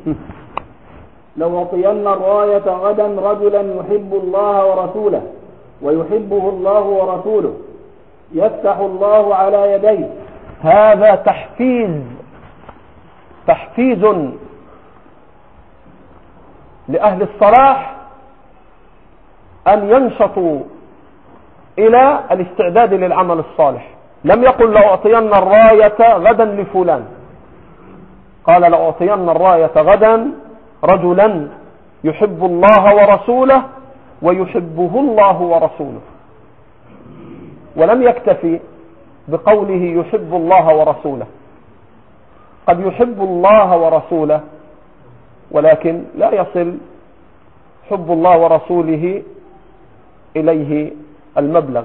لو أعطين الراية غدا رجلا يحب الله ورسوله ويحبه الله ورسوله يفتح الله على يديه. هذا تحفيز تحفيز لأهل الصلاح أن ينشطوا إلى الاستعداد للعمل الصالح. لم يقل لأعطين الراية غدا لفلان، قال لأعطين الراية غدا رجلا يحب الله ورسوله ويحبه الله ورسوله. ولم يكتفي بقوله يحب الله ورسوله. قد يحب الله ورسوله ولكن لا يصل حب الله ورسوله إليه المبلغ.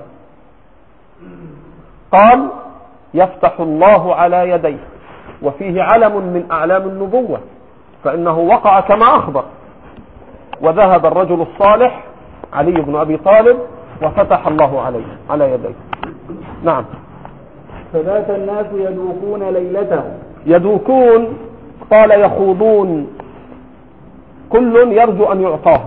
قال يفتح الله على يديه، وفيه علم من أعلام النبوة، فإنه وقع كما أخبر. وذهب الرجل الصالح علي بن أبي طالب وفتح الله عليه على يديه. نعم. فبات الناس يدوكون ليلته. يدوكون قال يخوضون، كل يرجو أن يعطاه،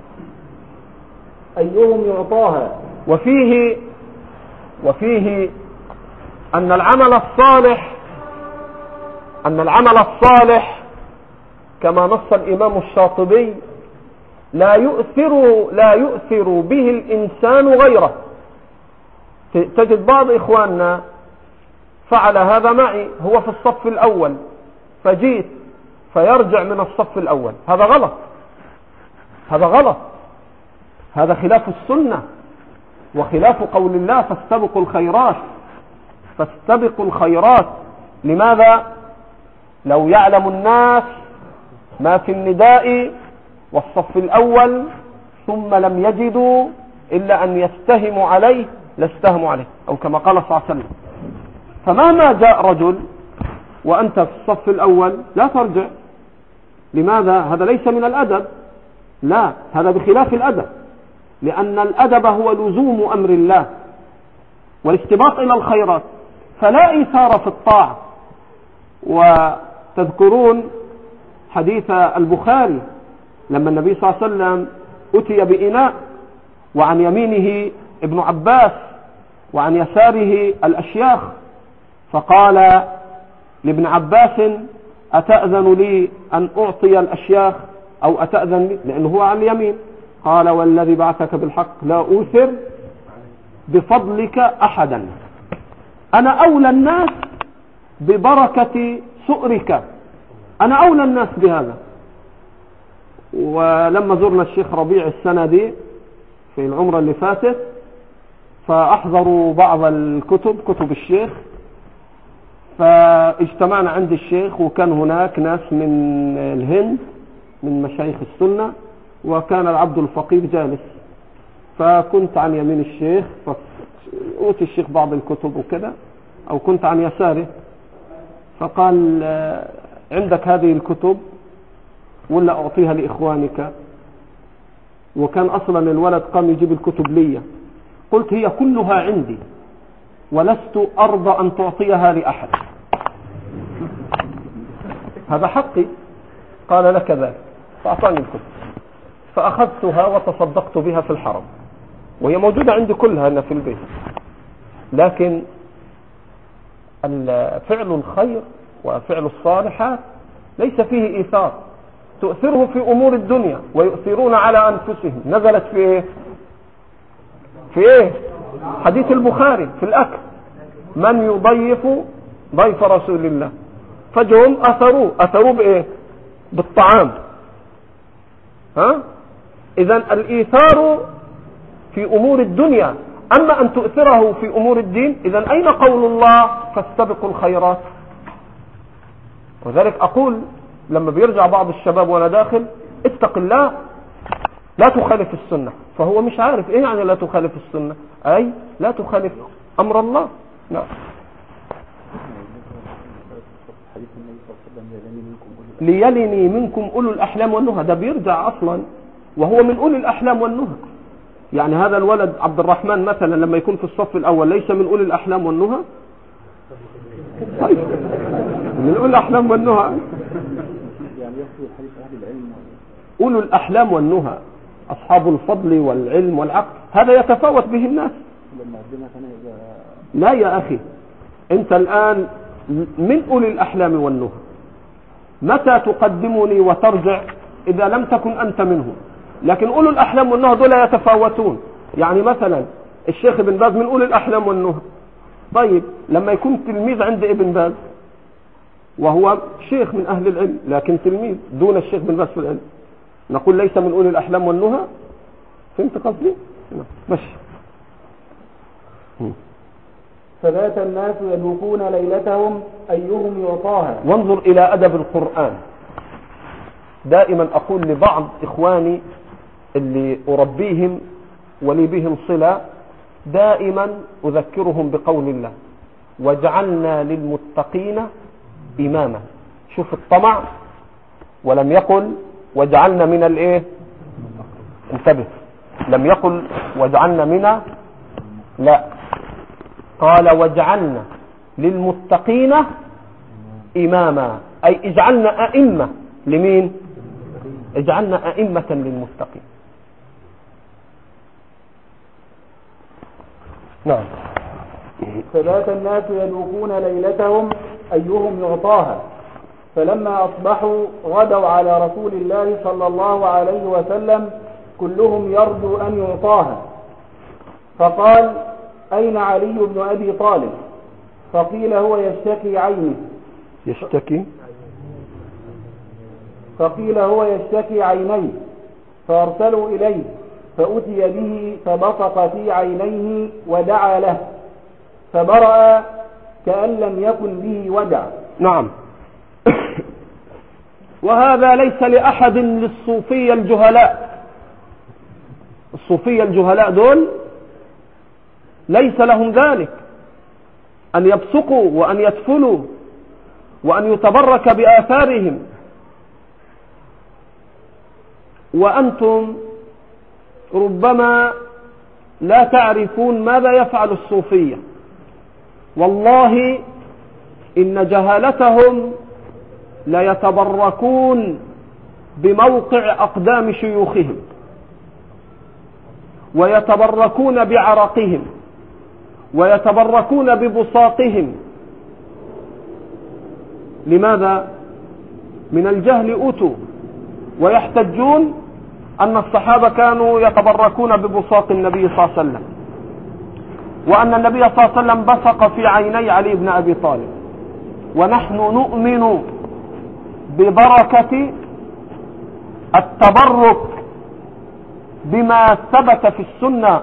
أيهم يعطاها. وفيه وفيه أن العمل الصالح أن العمل الصالح كما نص الإمام الشاطبي لا يؤثر لا يؤثر به الإنسان غيره. تجد بعض إخواننا فعل هذا معي، هو في الصف الأول فجيت فيرجع من الصف الأول. هذا غلط، هذا غلط، هذا خلاف السنة وخلاف قول الله فاستبقوا الخيرات. فاستبقوا الخيرات لماذا؟ لو يعلم الناس ما في النداء والصف الأول ثم لم يجدوا إلا أن يستهموا عليه لاستهموا عليه، أو كما قال صلى الله عليه وسلم. فمهما جاء رجل وأنت في الصف الأول لا ترجع. لماذا؟ هذا ليس من الأدب، لا، هذا بخلاف الأدب، لأن الأدب هو لزوم أمر الله والاستباق إلى الخيرات، فلا إيثار في الطاعة. وتذكرون حديث البخاري لما النبي صلى الله عليه وسلم أتي بإناء وعن يمينه ابن عباس وعن يساره الأشياخ، فقال لابن عباس أتأذن لي أن أعطي الأشياخ أو أتأذن لي، لأنه هو عن اليمين. قال والذي بعثك بالحق لا أوثر بفضلك أحدا، أنا أولى الناس ببركة سؤرك، أنا أولى الناس بهذا. ولما زرنا الشيخ ربيع السنة دي في العمرة اللي فاتت فأحضروا بعض الكتب كتب الشيخ، فاجتمعنا عند الشيخ وكان هناك ناس من الهند من مشايخ السنة، وكان العبد الفقير جالس، فكنت عن يمين الشيخ فأوتي الشيخ بعض الكتب وكذا، أو كنت عن يساره، فقال عندك هذه الكتب ولا أعطيها لإخوانك؟ وكان أصلا الولد قام يجيب الكتب لي. قلت هي كلها عندي ولست أرضى أن تعطيها لأحد، هذا حقي. قال لك ذلك، فأعطاني الكتب فأخذتها وتصدقت بها في الحرم، وهي موجودة عندي كلها هنا في البيت. لكن فعل الخير وفعل الصالحات ليس فيه إيثار، تؤثره في أمور الدنيا ويؤثرون على أنفسهم. نزلت في إيه؟ في إيه؟ حديث البخاري في الأكل، من يضيف ضيف رسول الله، فجهم أثروا أثروا بإيه؟ بالطعام. ها؟ إذن الإيثار في أمور الدنيا، أما أن تؤثره في أمور الدين، إذن أين قول الله فاستبقوا الخيرات؟ وذلك أقول لما بيرجع بعض الشباب وانا داخل اتق الله لا تخالف السنة، فهو مش عارف ايه يعني لا تخالف السنة، اي لا تخالف امر الله. نعم. ليلني منكم اولو الاحلام والنهى، ده بيرجع اصلا وهو من اولي الاحلام والنهى. يعني هذا الولد عبد الرحمن مثلا لما يكون في الصف الاول ليس من اولي الاحلام والنهى؟ طيب من اولي الاحلام والنهى أولو الأحلام والنهى، أصحاب الفضل والعلم والعقل، هذا يتفاوت به الناس. لا يا أخي، أنت الآن من أولي الأحلام والنهى، متى تقدمني وترجع إذا لم تكن أنت منهم؟ لكن أولو الأحلام والنهى دول يتفاوتون. يعني مثلا الشيخ ابن باز من أولي الأحلام والنهى، طيب لما يكون تلميذ عند ابن باز وهو شيخ من أهل العلم لكن تلميذ دون الشيخ بن باز في العلم، نقول ليس من أولي الأحلام والنهى؟ فهمت قصدي؟ ماشي. فبات الناس يذوقون ليلتهم أيهم يعطاها. وانظر إلى أدب القرآن. دائما أقول لبعض إخواني اللي أربيهم ولي بهم صلة، دائما أذكرهم بقول الله: واجعلنا للمتقين إماما. شوف الطمع، ولم يقل واجعلنا من الايه، انتبه، لم يقل واجعلنا من، لا، قال واجعلنا للمتقين إماما، أي اجعلنا أئمة. لمين؟ اجعلنا أئمة للمتقين. نعم. فبات الناس يذوقون ليلتهم أيهم يعطاها، فلما أصبحوا غدوا على رسول الله صلى الله عليه وسلم كلهم يرجو أن يعطاها، فقال: أين علي بن أبي طالب؟ فقيل: هو يشتكي عينه. يشتكي فقيل: هو يشتكي عينيه. فأرسلوا إليه، فأتي به فبصق في عينيه ودعا له، فبرأ كأن لم يكن به وجع. نعم. وهذا ليس لأحد للصوفية الجهلاء. الصوفية الجهلاء دول ليس لهم ذلك، أن يبصقوا وأن يتفلوا وأن يتبرك بآثارهم. وأنتم ربما لا تعرفون ماذا يفعل الصوفية. والله إن جهالتهم لا يتبركون بموقع أقدام شيوخهم، ويتبركون بعرقهم، ويتبركون ببساطهم. لماذا؟ من الجهل أتوا، ويحتجون أن الصحابة كانوا يتبركون ببساط النبي صلى الله عليه وسلم، وأن النبي صلى الله عليه وسلم بصق في عيني علي بن أبي طالب. ونحن نؤمن ببركة التبرك بما ثبت في السنة.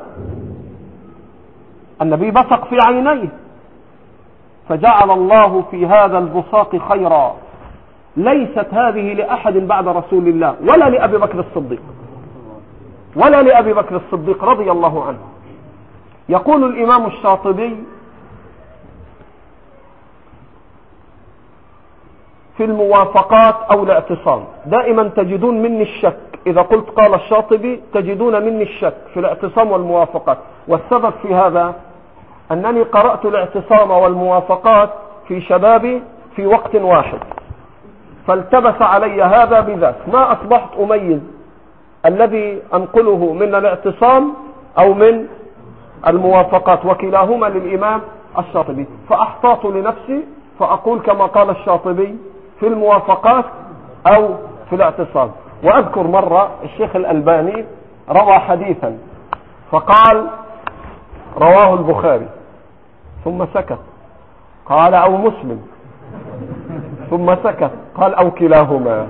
النبي بصق في عينيه، فجعل الله في هذا البصاق خيرا. ليست هذه لأحد بعد رسول الله، ولا لأبي بكر الصديق، ولا لأبي بكر الصديق رضي الله عنه. يقول الإمام الشاطبي في الموافقات أو الاعتصام، دائما تجدون مني الشك إذا قلت قال الشاطبي، تجدون مني الشك في الاعتصام والموافقات. والسبب في هذا أنني قرأت الاعتصام والموافقات في شبابي في وقت واحد، فالتبس علي هذا بذاك، ما أصبحت أميز الذي أنقله من الاعتصام أو من الموافقات، وكلاهما للإمام الشاطبي. فأحتاط لنفسي فأقول كما قال الشاطبي في الموافقات أو في الاعتصام. وأذكر مرة الشيخ الألباني روى حديثا فقال رواه البخاري، ثم سكت، قال أو مسلم، ثم سكت، قال أو كلاهما.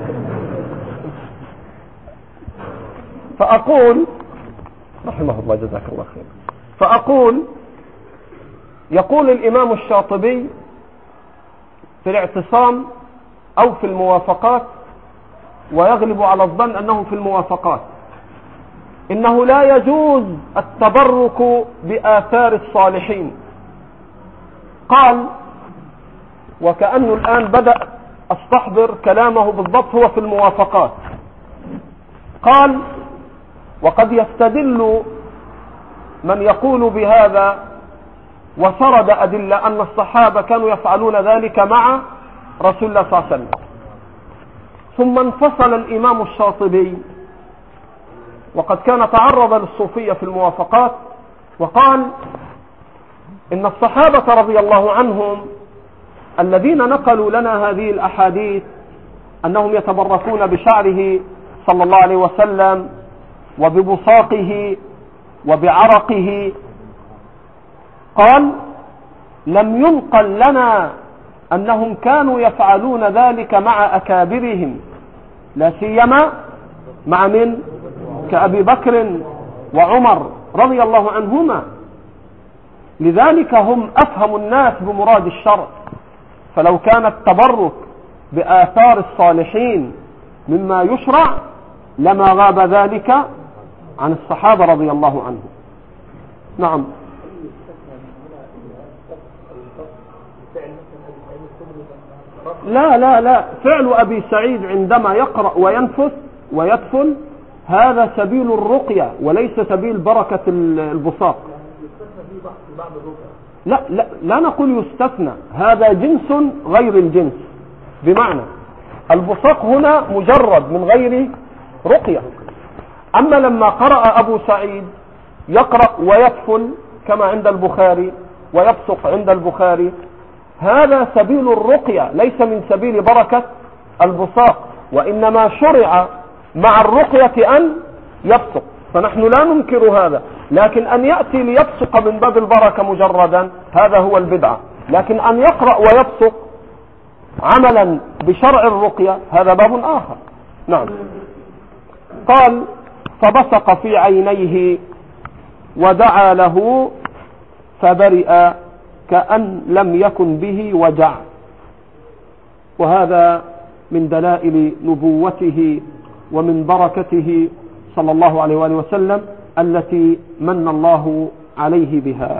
فأقول رحمه الله جزاك الله خير، فأقول يقول الإمام الشاطبي في الاعتصام أو في الموافقات، ويغلب على الظن أنه في الموافقات، إنه لا يجوز التبرك بآثار الصالحين. قال، وكأنه الآن بدأ أستحضر كلامه بالضبط، هو في الموافقات. قال: وقد يستدل من يقول بهذا، وسرد أدلة أن الصحابة كانوا يفعلون ذلك مع رسول الله صلى الله عليه وسلم. ثم انفصل الإمام الشاطبي، وقد كان تعرض للصوفية في الموافقات، وقال إن الصحابة رضي الله عنهم الذين نقلوا لنا هذه الأحاديث أنهم يتبركون بشعره صلى الله عليه وسلم وببصاقه وبعرقه، قال: لم ينقل لنا أنهم كانوا يفعلون ذلك مع أكابرهم، لا سيما مع من؟ كأبي بكر وعمر رضي الله عنهما. لذلك هم أفهم الناس بمراد الشرع. فلو كان التبرك بآثار الصالحين مما يشرع لما غاب ذلك عن الصحابة رضي الله عنهم. نعم. لا لا لا فعل أبي سعيد عندما يقرأ وينفث ويدفن هذا سبيل الرقية وليس سبيل بركة البصاق. لا لا لا نقول يستثنى، هذا جنس غير الجنس، بمعنى البصاق هنا مجرد من غير رقية. أما لما قرأ أبو سعيد يقرأ ويدفن كما عند البخاري ويبصق عند البخاري، هذا سبيل الرقية ليس من سبيل بركة البصاق، وإنما شرع مع الرقية أن يبصق، فنحن لا ننكر هذا. لكن أن يأتي ليبصق من باب البركة مجردا هذا هو البدعة، لكن أن يقرأ ويبصق عملا بشرع الرقية هذا باب آخر. نعم. قال فبصق في عينيه ودعا له فبرئ كأن لم يكن به وجع. وهذا من دلائل نبوته ومن بركته صلى الله عليه وآله وسلم التي من الله عليه بها.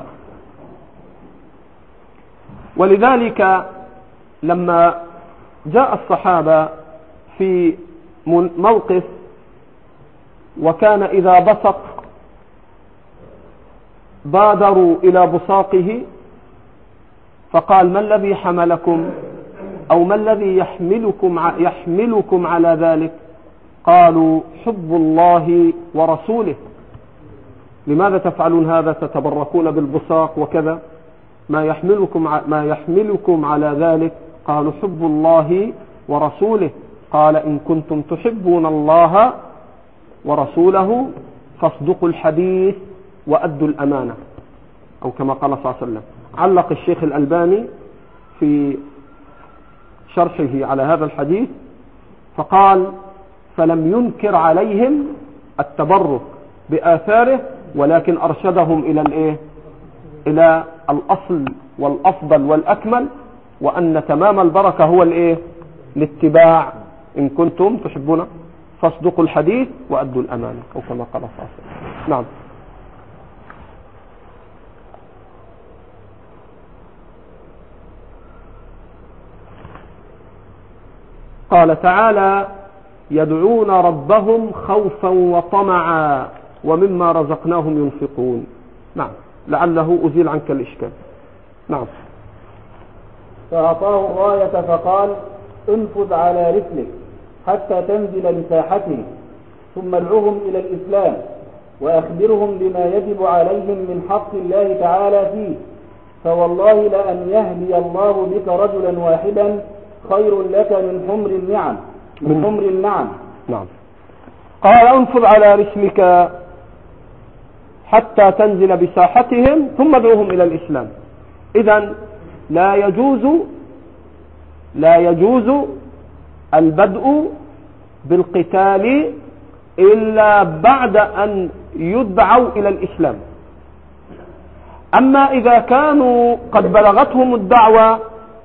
ولذلك لما جاء الصحابة في موقف وكان إذا بصق بادروا إلى بصاقه، فقال ما الذي حملكم أو ما الذي يحملكم يحملكم على ذلك؟ قالوا حب الله ورسوله. لماذا تفعلون هذا؟ تتبركون بالبصاق وكذا، ما يحملكم ما يحملكم على ذلك؟ قالوا حب الله ورسوله. قال إن كنتم تحبون الله ورسوله فاصدقوا الحديث وأدوا الأمانة، أو كما قال صلى الله عليه وسلم. علق الشيخ الألباني في شرحه على هذا الحديث فقال فلم ينكر عليهم التبرك بآثاره، ولكن أرشدهم إلى الإيه؟ إلى الأصل والأفضل والأكمل، وأن تمام البركة هو الإيه؟ الاتباع. إن كنتم تحبون فاصدقوا الحديث وأدوا الأمانة، أو كما قال صلى الله عليه وسلم. نعم. قال تعالى يدعون ربهم خوفا وطمعا ومما رزقناهم ينفقون. نعم، لعله أزيل عنك الإشكال. نعم. فأعطاه الراية فقال انفذ على رسلك حتى تنزل لساحته، ثم ادعوهم إلى الإسلام وأخبرهم بما يجب عليهم من حق الله تعالى فيه، فوالله لأن يهدي الله بك رجلا واحدا خير لك من حمر النعم من حمر النعم. نعم. قال انفذ على رسلك حتى تنزل بساحتهم ثم ادعوهم إلى الإسلام. إذن لا يجوز لا يجوز البدء بالقتال إلا بعد أن يدعوا إلى الإسلام. أما إذا كانوا قد بلغتهم الدعوة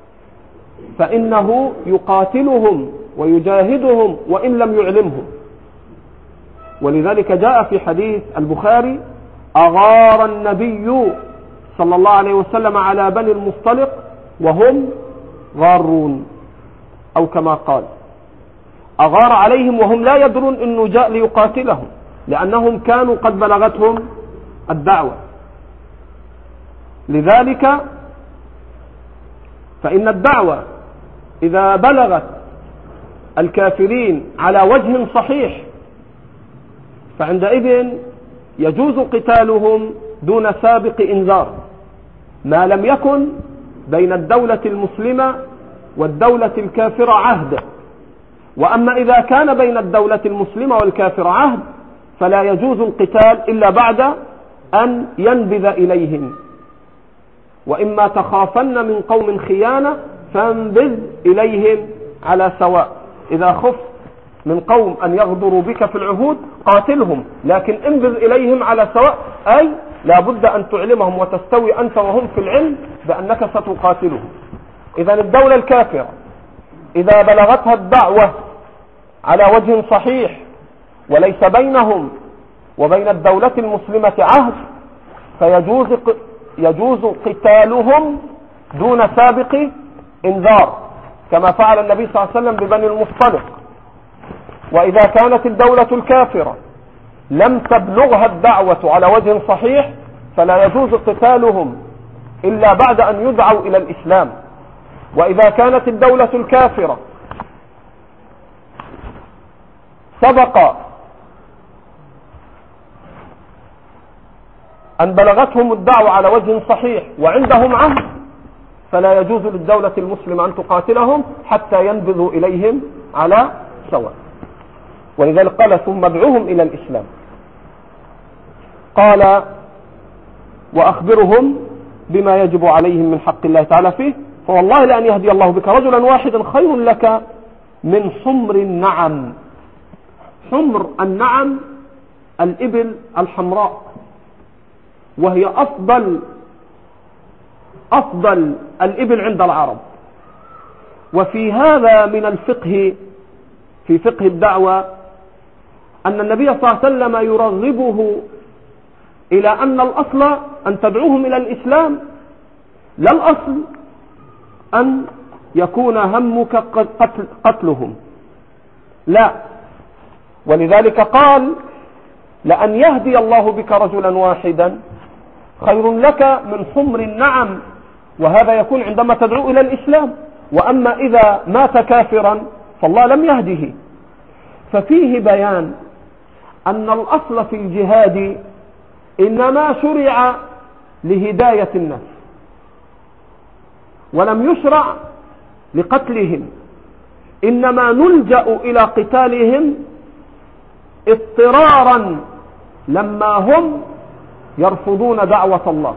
فإنه يقاتلهم ويجاهدهم وإن لم يعلمهم. ولذلك جاء في حديث البخاري أغار النبي صلى الله عليه وسلم على بني المصطلق وهم غارون، أو كما قال أغار عليهم وهم لا يدرون أنه جاء ليقاتلهم، لأنهم كانوا قد بلغتهم الدعوة. لذلك فإن الدعوة إذا بلغت الكافرين على وجه صحيح فعندئذ يجوز قتالهم دون سابق إنذار، ما لم يكن بين الدولة المسلمة والدولة الكافرة عهد. وأما إذا كان بين الدولة المسلمة والكافرة عهد فلا يجوز القتال إلا بعد أن ينبذ إليهم. وإما تخافن من قوم خيانة فانبذ إليهم على سواء. إذا خفت من قوم أن يغدروا بك في العهود قاتلهم، لكن انبذ إليهم على سواء، أي لا بد أن تعلمهم وتستوي أنت وهم في العلم بأنك ستقاتلهم. إذن الدولة الكافرة إذا بلغتها الدعوة على وجه صحيح وليس بينهم وبين الدولة المسلمة عهد، فيجوز يجوز قتالهم دون سابق انذار، كما فعل النبي صلى الله عليه وسلم ببني المصطلق. وإذا كانت الدولة الكافرة لم تبلغها الدعوة على وجه صحيح فلا يجوز قتالهم إلا بعد أن يدعوا إلى الإسلام. وإذا كانت الدولة الكافرة سبق أن بلغتهم الدعوة على وجه صحيح وعندهم عهد، فلا يجوز للدولة المسلمة أن تقاتلهم حتى ينبذوا إليهم على سواء. ولذلك قال ثم ادعوهم إلى الإسلام. قال وأخبرهم بما يجب عليهم من حق الله تعالى فيه، فوالله لأن يهدي الله بك رجلا واحدا خير لك من حمر النعم. حمر النعم الإبل الحمراء، وهي أفضل أفضل الإبل عند العرب. وفي هذا من الفقه في فقه الدعوة أن النبي صلى الله عليه وسلم يرغبه إلى أن الأصل أن تدعوهم إلى الإسلام، لا الأصل أن يكون همك قتل قتلهم، لا. ولذلك قال لأن يهدي الله بك رجلا واحدا خير لك من حمر النعم، وهذا يكون عندما تدعو إلى الإسلام. وأما إذا مات كافرا فالله لم يهده. ففيه بيان أن الأصل في الجهاد إنما شرع لهداية الناس، ولم يشرع لقتلهم، إنما نلجأ إلى قتالهم اضطرارا لما هم يرفضون دعوة الله.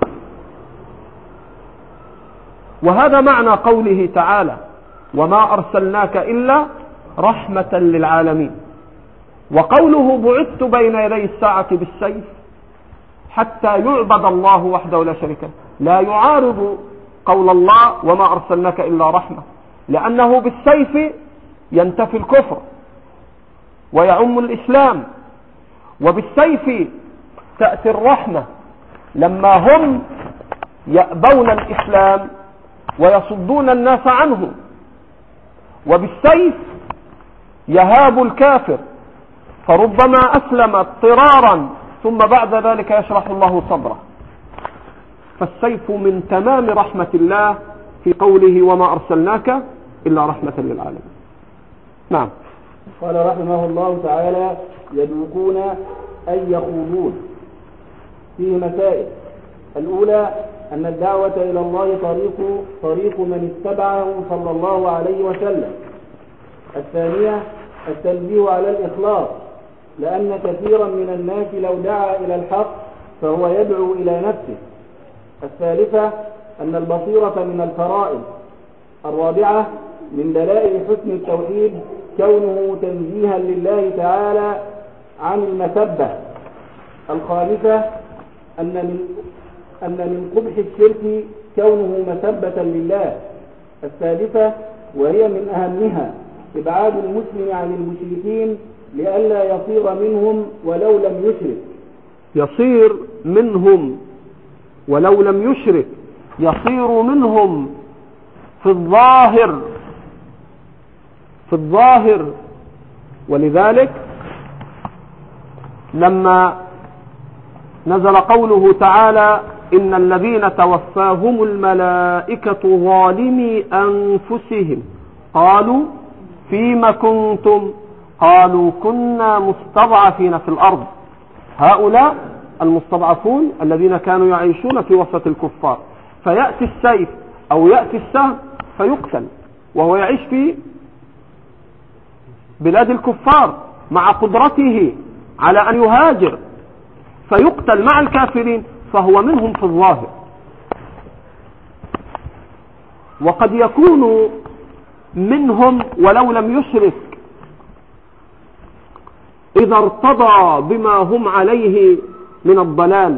وهذا معنى قوله تعالى وما أرسلناك إلا رحمة للعالمين. وقوله بعثت بين يدي الساعة بالسيف حتى يعبد الله وحده لا شريك له، لا يعارض قول الله وما أرسلناك إلا رحمة، لأنه بالسيف ينتفي الكفر ويعم الإسلام، وبالسيف تأتي الرحمة لما هم يأبون الإسلام ويصدون الناس عنه، وبالسيف يهاب الكافر فربما أسلم اضطرارا ثم بعد ذلك يشرح الله صدره. فالسيف من تمام رحمة الله في قوله وما أرسلناك إلا رحمة للعالمين. نعم. قال رحمه الله تعالى يدوكون أي يخوضون. فيه مسائل. الأولى أن الدعوة إلى الله طريق طريق من اتبعه صلى الله عليه وسلم. الثانية التنبيه على الإخلاص، لأن كثيرا من الناس لو دعا إلى الحق فهو يدعو إلى نفسه. الثالثة أن البصيرة من الفرائض. الرابعة من دلائل حسن التوحيد كونه تنزيها لله تعالى عن المسبة. الخامسة أن من أن من قبح الشرك كونه مسبة لله. السادسة وهي من أهمها إبعاد المسلم عن المشركين لئلا يصير منهم ولو لم يشرك. يصير منهم ولو لم يشرك، يصير منهم في الظاهر في الظاهر ولذلك لما نزل قوله تعالى إن الذين توفاهم الملائكة ظالمي أنفسهم قالوا فيما كنتم قالوا كنا مستضعفين في الأرض. هؤلاء المستضعفون الذين كانوا يعيشون في وسط الكفار، فيأتي السيف أو يأتي السهم فيقتل وهو يعيش في بلاد الكفار مع قدرته على أن يهاجر، فيقتل مع الكافرين، فهو منهم في الظاهر. وقد يكون منهم ولو لم يشرك إذا ارتضى بما هم عليه من الضلال،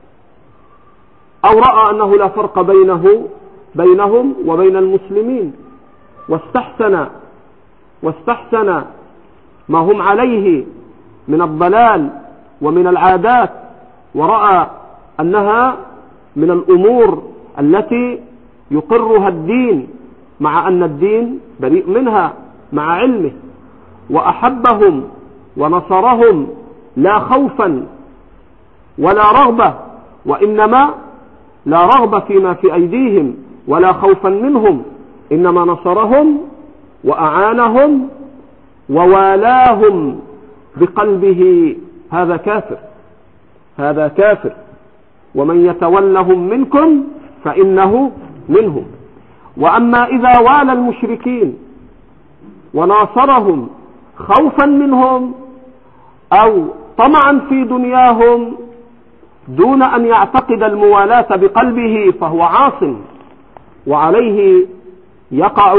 أو رأى أنه لا فرق بينه بينهم وبين المسلمين، واستحسن واستحسن ما هم عليه من الضلال ومن العادات، ورأى أنها من الأمور التي يقرها الدين، مع أن الدين بريء منها مع علمه، وأحبهم ونصرهم لا خوفا ولا رغبة، وإنما لا رغبة فيما في أيديهم ولا خوفا منهم، إنما نصرهم وأعانهم ووالاهم بقلبه. هذا كافر، هذا كافر. ومن يتولهم منكم فإنه منهم. وأما إذا والى المشركين وناصرهم خوفا منهم أو طمعا في دنياهم دون أن يعتقد الموالاة بقلبه فهو عاص. وعليه يقع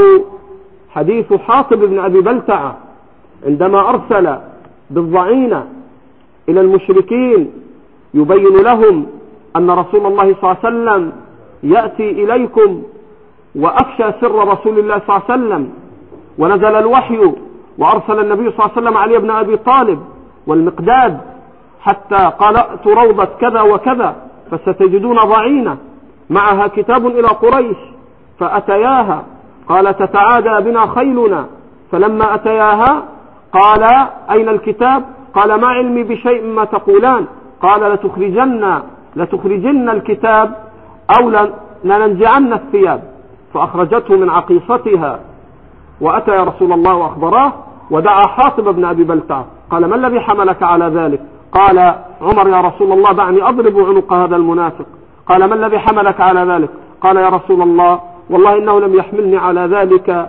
حديث حاطب بن أبي بلتعة عندما أرسل بالضعينة إلى المشركين يبين لهم أن رسول الله صلى الله عليه وسلم يأتي إليكم، وأفشى سر رسول الله صلى الله عليه وسلم، ونزل الوحي، وأرسل النبي صلى الله عليه وسلم علي بن أبي طالب والمقداد حتى قالت روضة كذا وكذا، فستجدون ضعينة معها كتاب إلى قريش، فأتياها قال تتعادى بنا خيلنا، فلما أتياها قال أين الكتاب؟ قال ما علمي بشيء مما تقولان. قال لتخرجن لتخرجن الكتاب أو لننزعن الثياب، فأخرجته من عقيصتها وأتى يا رسول الله وأخبراه، ودعا حاطب بن أبي بلتعة قال ما الذي حملك على ذلك؟ قال عمر يا رسول الله دعني أضرب عنق هذا المنافق. قال ما الذي حملك على ذلك؟ قال يا رسول الله والله إنه لم يحملني على ذلك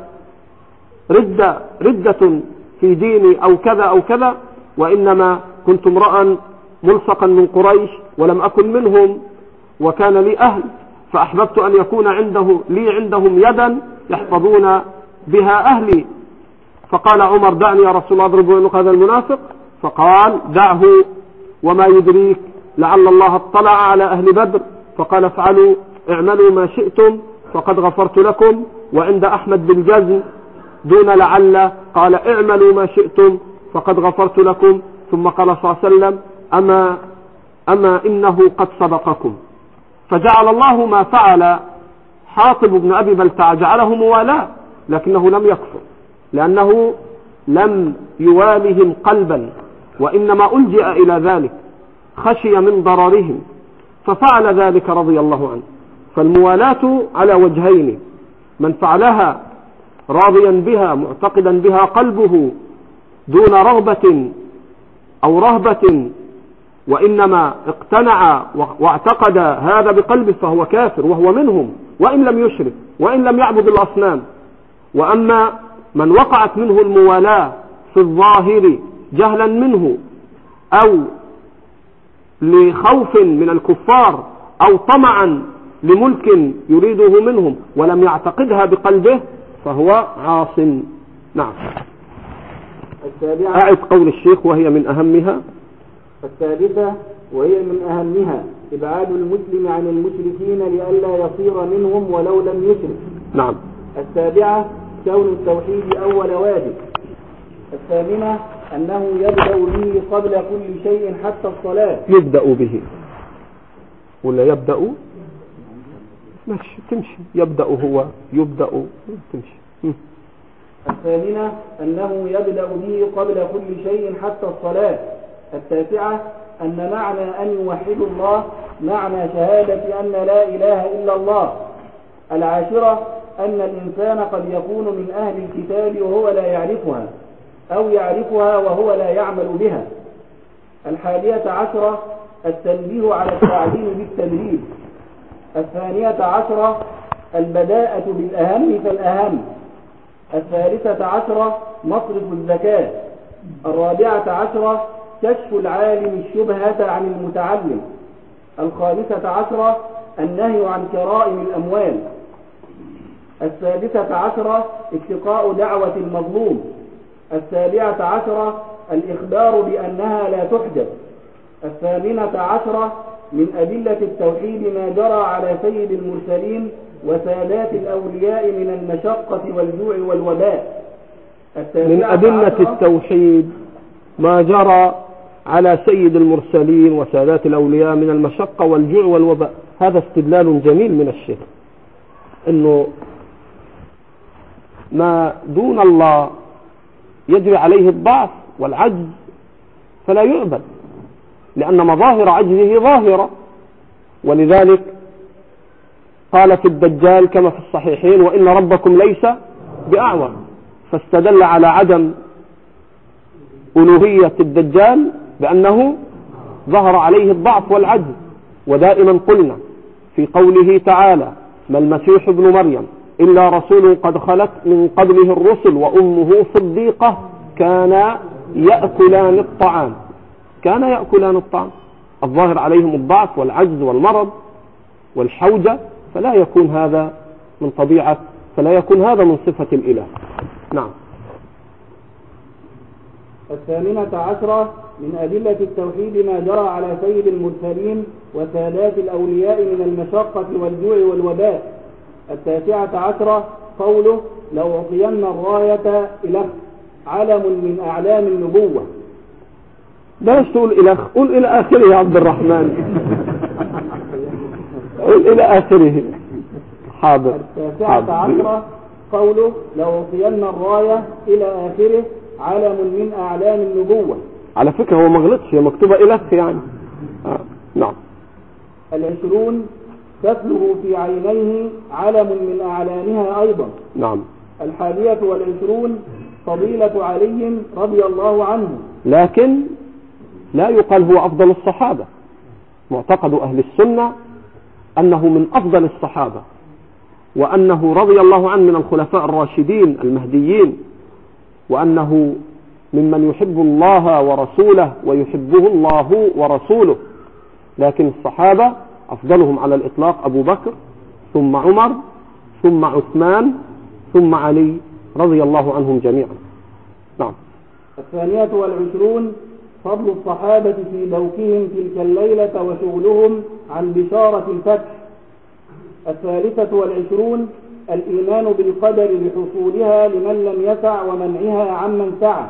ردة, ردة في ديني أو كذا أو كذا، وإنما كنت امرأ ملصقا من قريش ولم أكن منهم، وكان لي أهل، فأحببت أن يكون عنده لي عندهم يدا يحفظون بها أهلي. فقال عمر دعني يا رسول الله أضرب عنق هذا المنافق. فقال دعه وما يدريك لعل الله اطلع على أهل بدر، فقال افعلوا اعملوا ما شئتم فقد غفرت لكم. وعند أحمد بالجزم دون لعل قال اعملوا ما شئتم فقد غفرت لكم. ثم قال صلى الله عليه وسلم أما, أما إنه قد سبقكم. فجعل الله ما فعل حاطب بن أبي بلتعة جعله موالاة، لكنه لم يكفر، لأنه لم يوالهم قلبا، وإنما ألجأ إلى ذلك خشي من ضررهم ففعل ذلك رضي الله عنه. فالموالاة على وجهين: من فعلها راضيا بها معتقدا بها قلبه دون رغبة أو رهبة، وإنما اقتنع واعتقد هذا بقلبه فهو كافر وهو منهم، وإن لم يشرك وإن لم يعبد الأصنام. وأما من وقعت منه الموالاة في الظاهر جهلا منه أو لخوف من الكفار أو طمعا لملك يريده منهم ولم يعتقدها بقلبه فهو عاص. نعم. أعد قول الشيخ وهي من أهمها. الثالثة وهي من أهمها إبعاد المسلم عن المشركين لئلا يصير منهم ولو لم يشرك. نعم. السابعة كون التوحيد أول واجب. الثامنة أنه يبدأ به قبل كل شيء حتى الصلاة. يبدأ به ولا يبدأ؟ ماشي تمشي. يبدأ هو يبدأ تمشي. م. الثامنة أنه يبدأ به قبل كل شيء حتى الصلاة. التاسعة أن معنى أن يوحد الله معنى شهادة أن لا إله إلا الله. العاشرة أن الإنسان قد يكون من أهل الكتاب وهو لا يعرفها أو يعرفها وهو لا يعمل بها. الحادية عشرة التنبيه على التعليم بالتدريب. الثانية عشرة البداءة بالأهم فالأهم. الثالثة عشرة مصرف الزكاة. الرابعة عشرة كشف العالم الشبهة عن المتعلم. الخامسة عشرة النهي عن كرائم الأموال. السادسة عشرة اتقاء دعوة المظلوم. السابعة عشرة الإخبار بأنها لا تحدث. الثامنة عشرة من أدلة التوحيد ما جرى على سيد المرسلين وسادات الأولياء من المشقة والجوع والوباء. من أدلة التوحيد ما جرى على سيد المرسلين وسادات الأولياء من المشقة والجوع والوباء. هذا استدلال جميل من الشيخ، أنه ما دون الله يجري عليه الضعف والعجز فلا يعبد، لأن مظاهر عجزه ظاهرة. ولذلك قال في الدجال كما في الصحيحين: وإن ربكم ليس بأعور، فاستدل على عدم ألوهية الدجال بأنه ظهر عليه الضعف والعجز. ودائما قلنا في قوله تعالى: ما المسيح ابن مريم إلا رسول قد خلت من قبله الرسل وأمه صديقة كان يأكلان الطعام كان يأكلان الطعام الظاهر عليهم الضعف والعجز والمرض والحوجة، فلا يكون هذا من طبيعة فلا يكون هذا من صفة الإله. نعم. الثامنة عشرة من أدلة التوحيد ما جرى على سيد المرسلين وسادات الأولياء من المشقة والجوع والوباء. التاسعة عشرة قوله: لو أعطين الراية إلى علم من أعلام النبوة. بلاش تقول إلى قول إلى آخره يا عبد الرحمن. قول إلى آخره. حاضر. التاسعة عشرة قوله: لو أعطين الراية إلى آخره علم من أعلام النبوة. على فكرة هو ما غلطش، هي مكتوبة إلى يعني. آه. نعم. العشرون كفله في عينيه علم من أعلامها أيضا. نعم. الحادية والعشرون فضيلة علي رضي الله عنه، لكن لا يقال هو أفضل الصحابة. معتقد أهل السنة أنه من أفضل الصحابة، وأنه رضي الله عنه من الخلفاء الراشدين المهديين، وأنه ممن يحب الله ورسوله ويحبه الله ورسوله. لكن الصحابة أفضلهم على الإطلاق أبو بكر، ثم عمر، ثم عثمان، ثم علي رضي الله عنهم جميعا. نعم. الثانية والعشرون فضل الصحابة في دوكهم تلك الليلة وشغلهم عن بشارة الفتح. الثالثة والعشرون الإيمان بالقدر لحصولها لمن لم يسع ومنعها عمن سعى.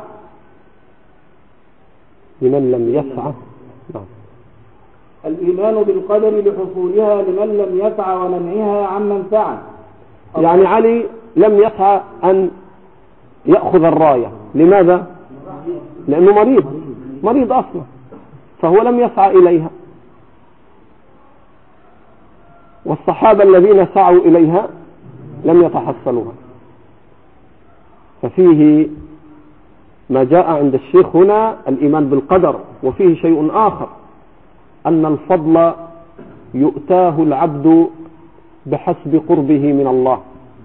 لمن لم يسع. نعم. الإيمان بالقدر لحصولها لمن لم يسع ومنعها عمن سعى. يعني علي لم يسعى أن يأخذ الراية. لماذا؟ لأنه مريض مريض أصلا، فهو لم يسعى إليها. والصحابة الذين سعوا إليها لم يتحصلوها. ففيه ما جاء عند الشيخ هنا الإيمان بالقدر، وفيه شيء آخر، أن الفضل يؤتاه العبد بحسب قربه من الله.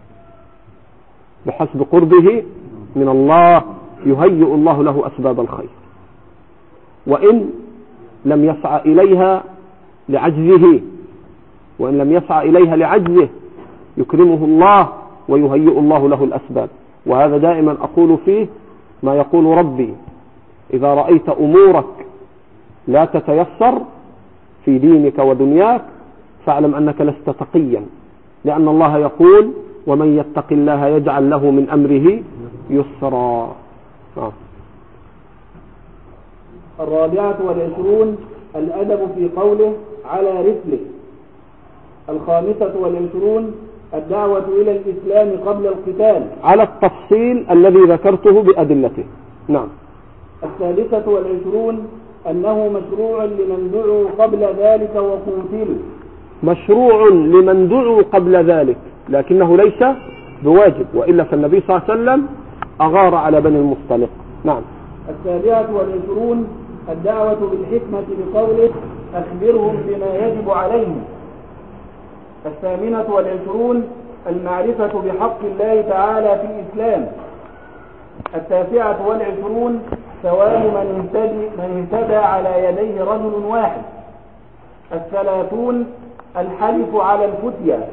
بحسب قربه من الله يهيئ الله له أسباب الخير، وإن لم يسعى إليها لعجزه وإن لم يسعى إليها لعجزه يكرمه الله ويهيئ الله له الأسباب. وهذا دائما أقول فيه ما يقول ربي: إذا رأيت أمورك لا تتيسر في دينك ودنياك فاعلم أنك لست تقيا، لأن الله يقول: ومن يتق الله يجعل له من أمره يسرا. آه. الرابعة والعشرون الأدب في قوله على رسله. الخامسة والعشرون الدعوة إلى الإسلام قبل القتال على التفصيل الذي ذكرته بأدلته. نعم. السادسة والعشرون أنه مشروع لمن دعوا قبل ذلك وقتلوا. مشروع لمن دعوا قبل ذلك، لكنه ليس بواجب، وإلا فالنبي صلى الله عليه وسلم أغار على بني المصطلق. نعم. السابعة والعشرون الدعوة بالحكمة بقوله أخبرهم بما يجب عليهم. الثامنة والعشرون المعرفة بحق الله تعالى في الإسلام. التاسعة والعشرون ثواب من اهتدى, من اهتدى على يديه رجل واحد. الثلاثون الحلف على الفتية.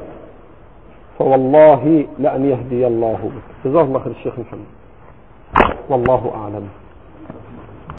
فوالله لأن يهدي الله بك. جزاه الله خير الشيخ محمد، والله أعلم.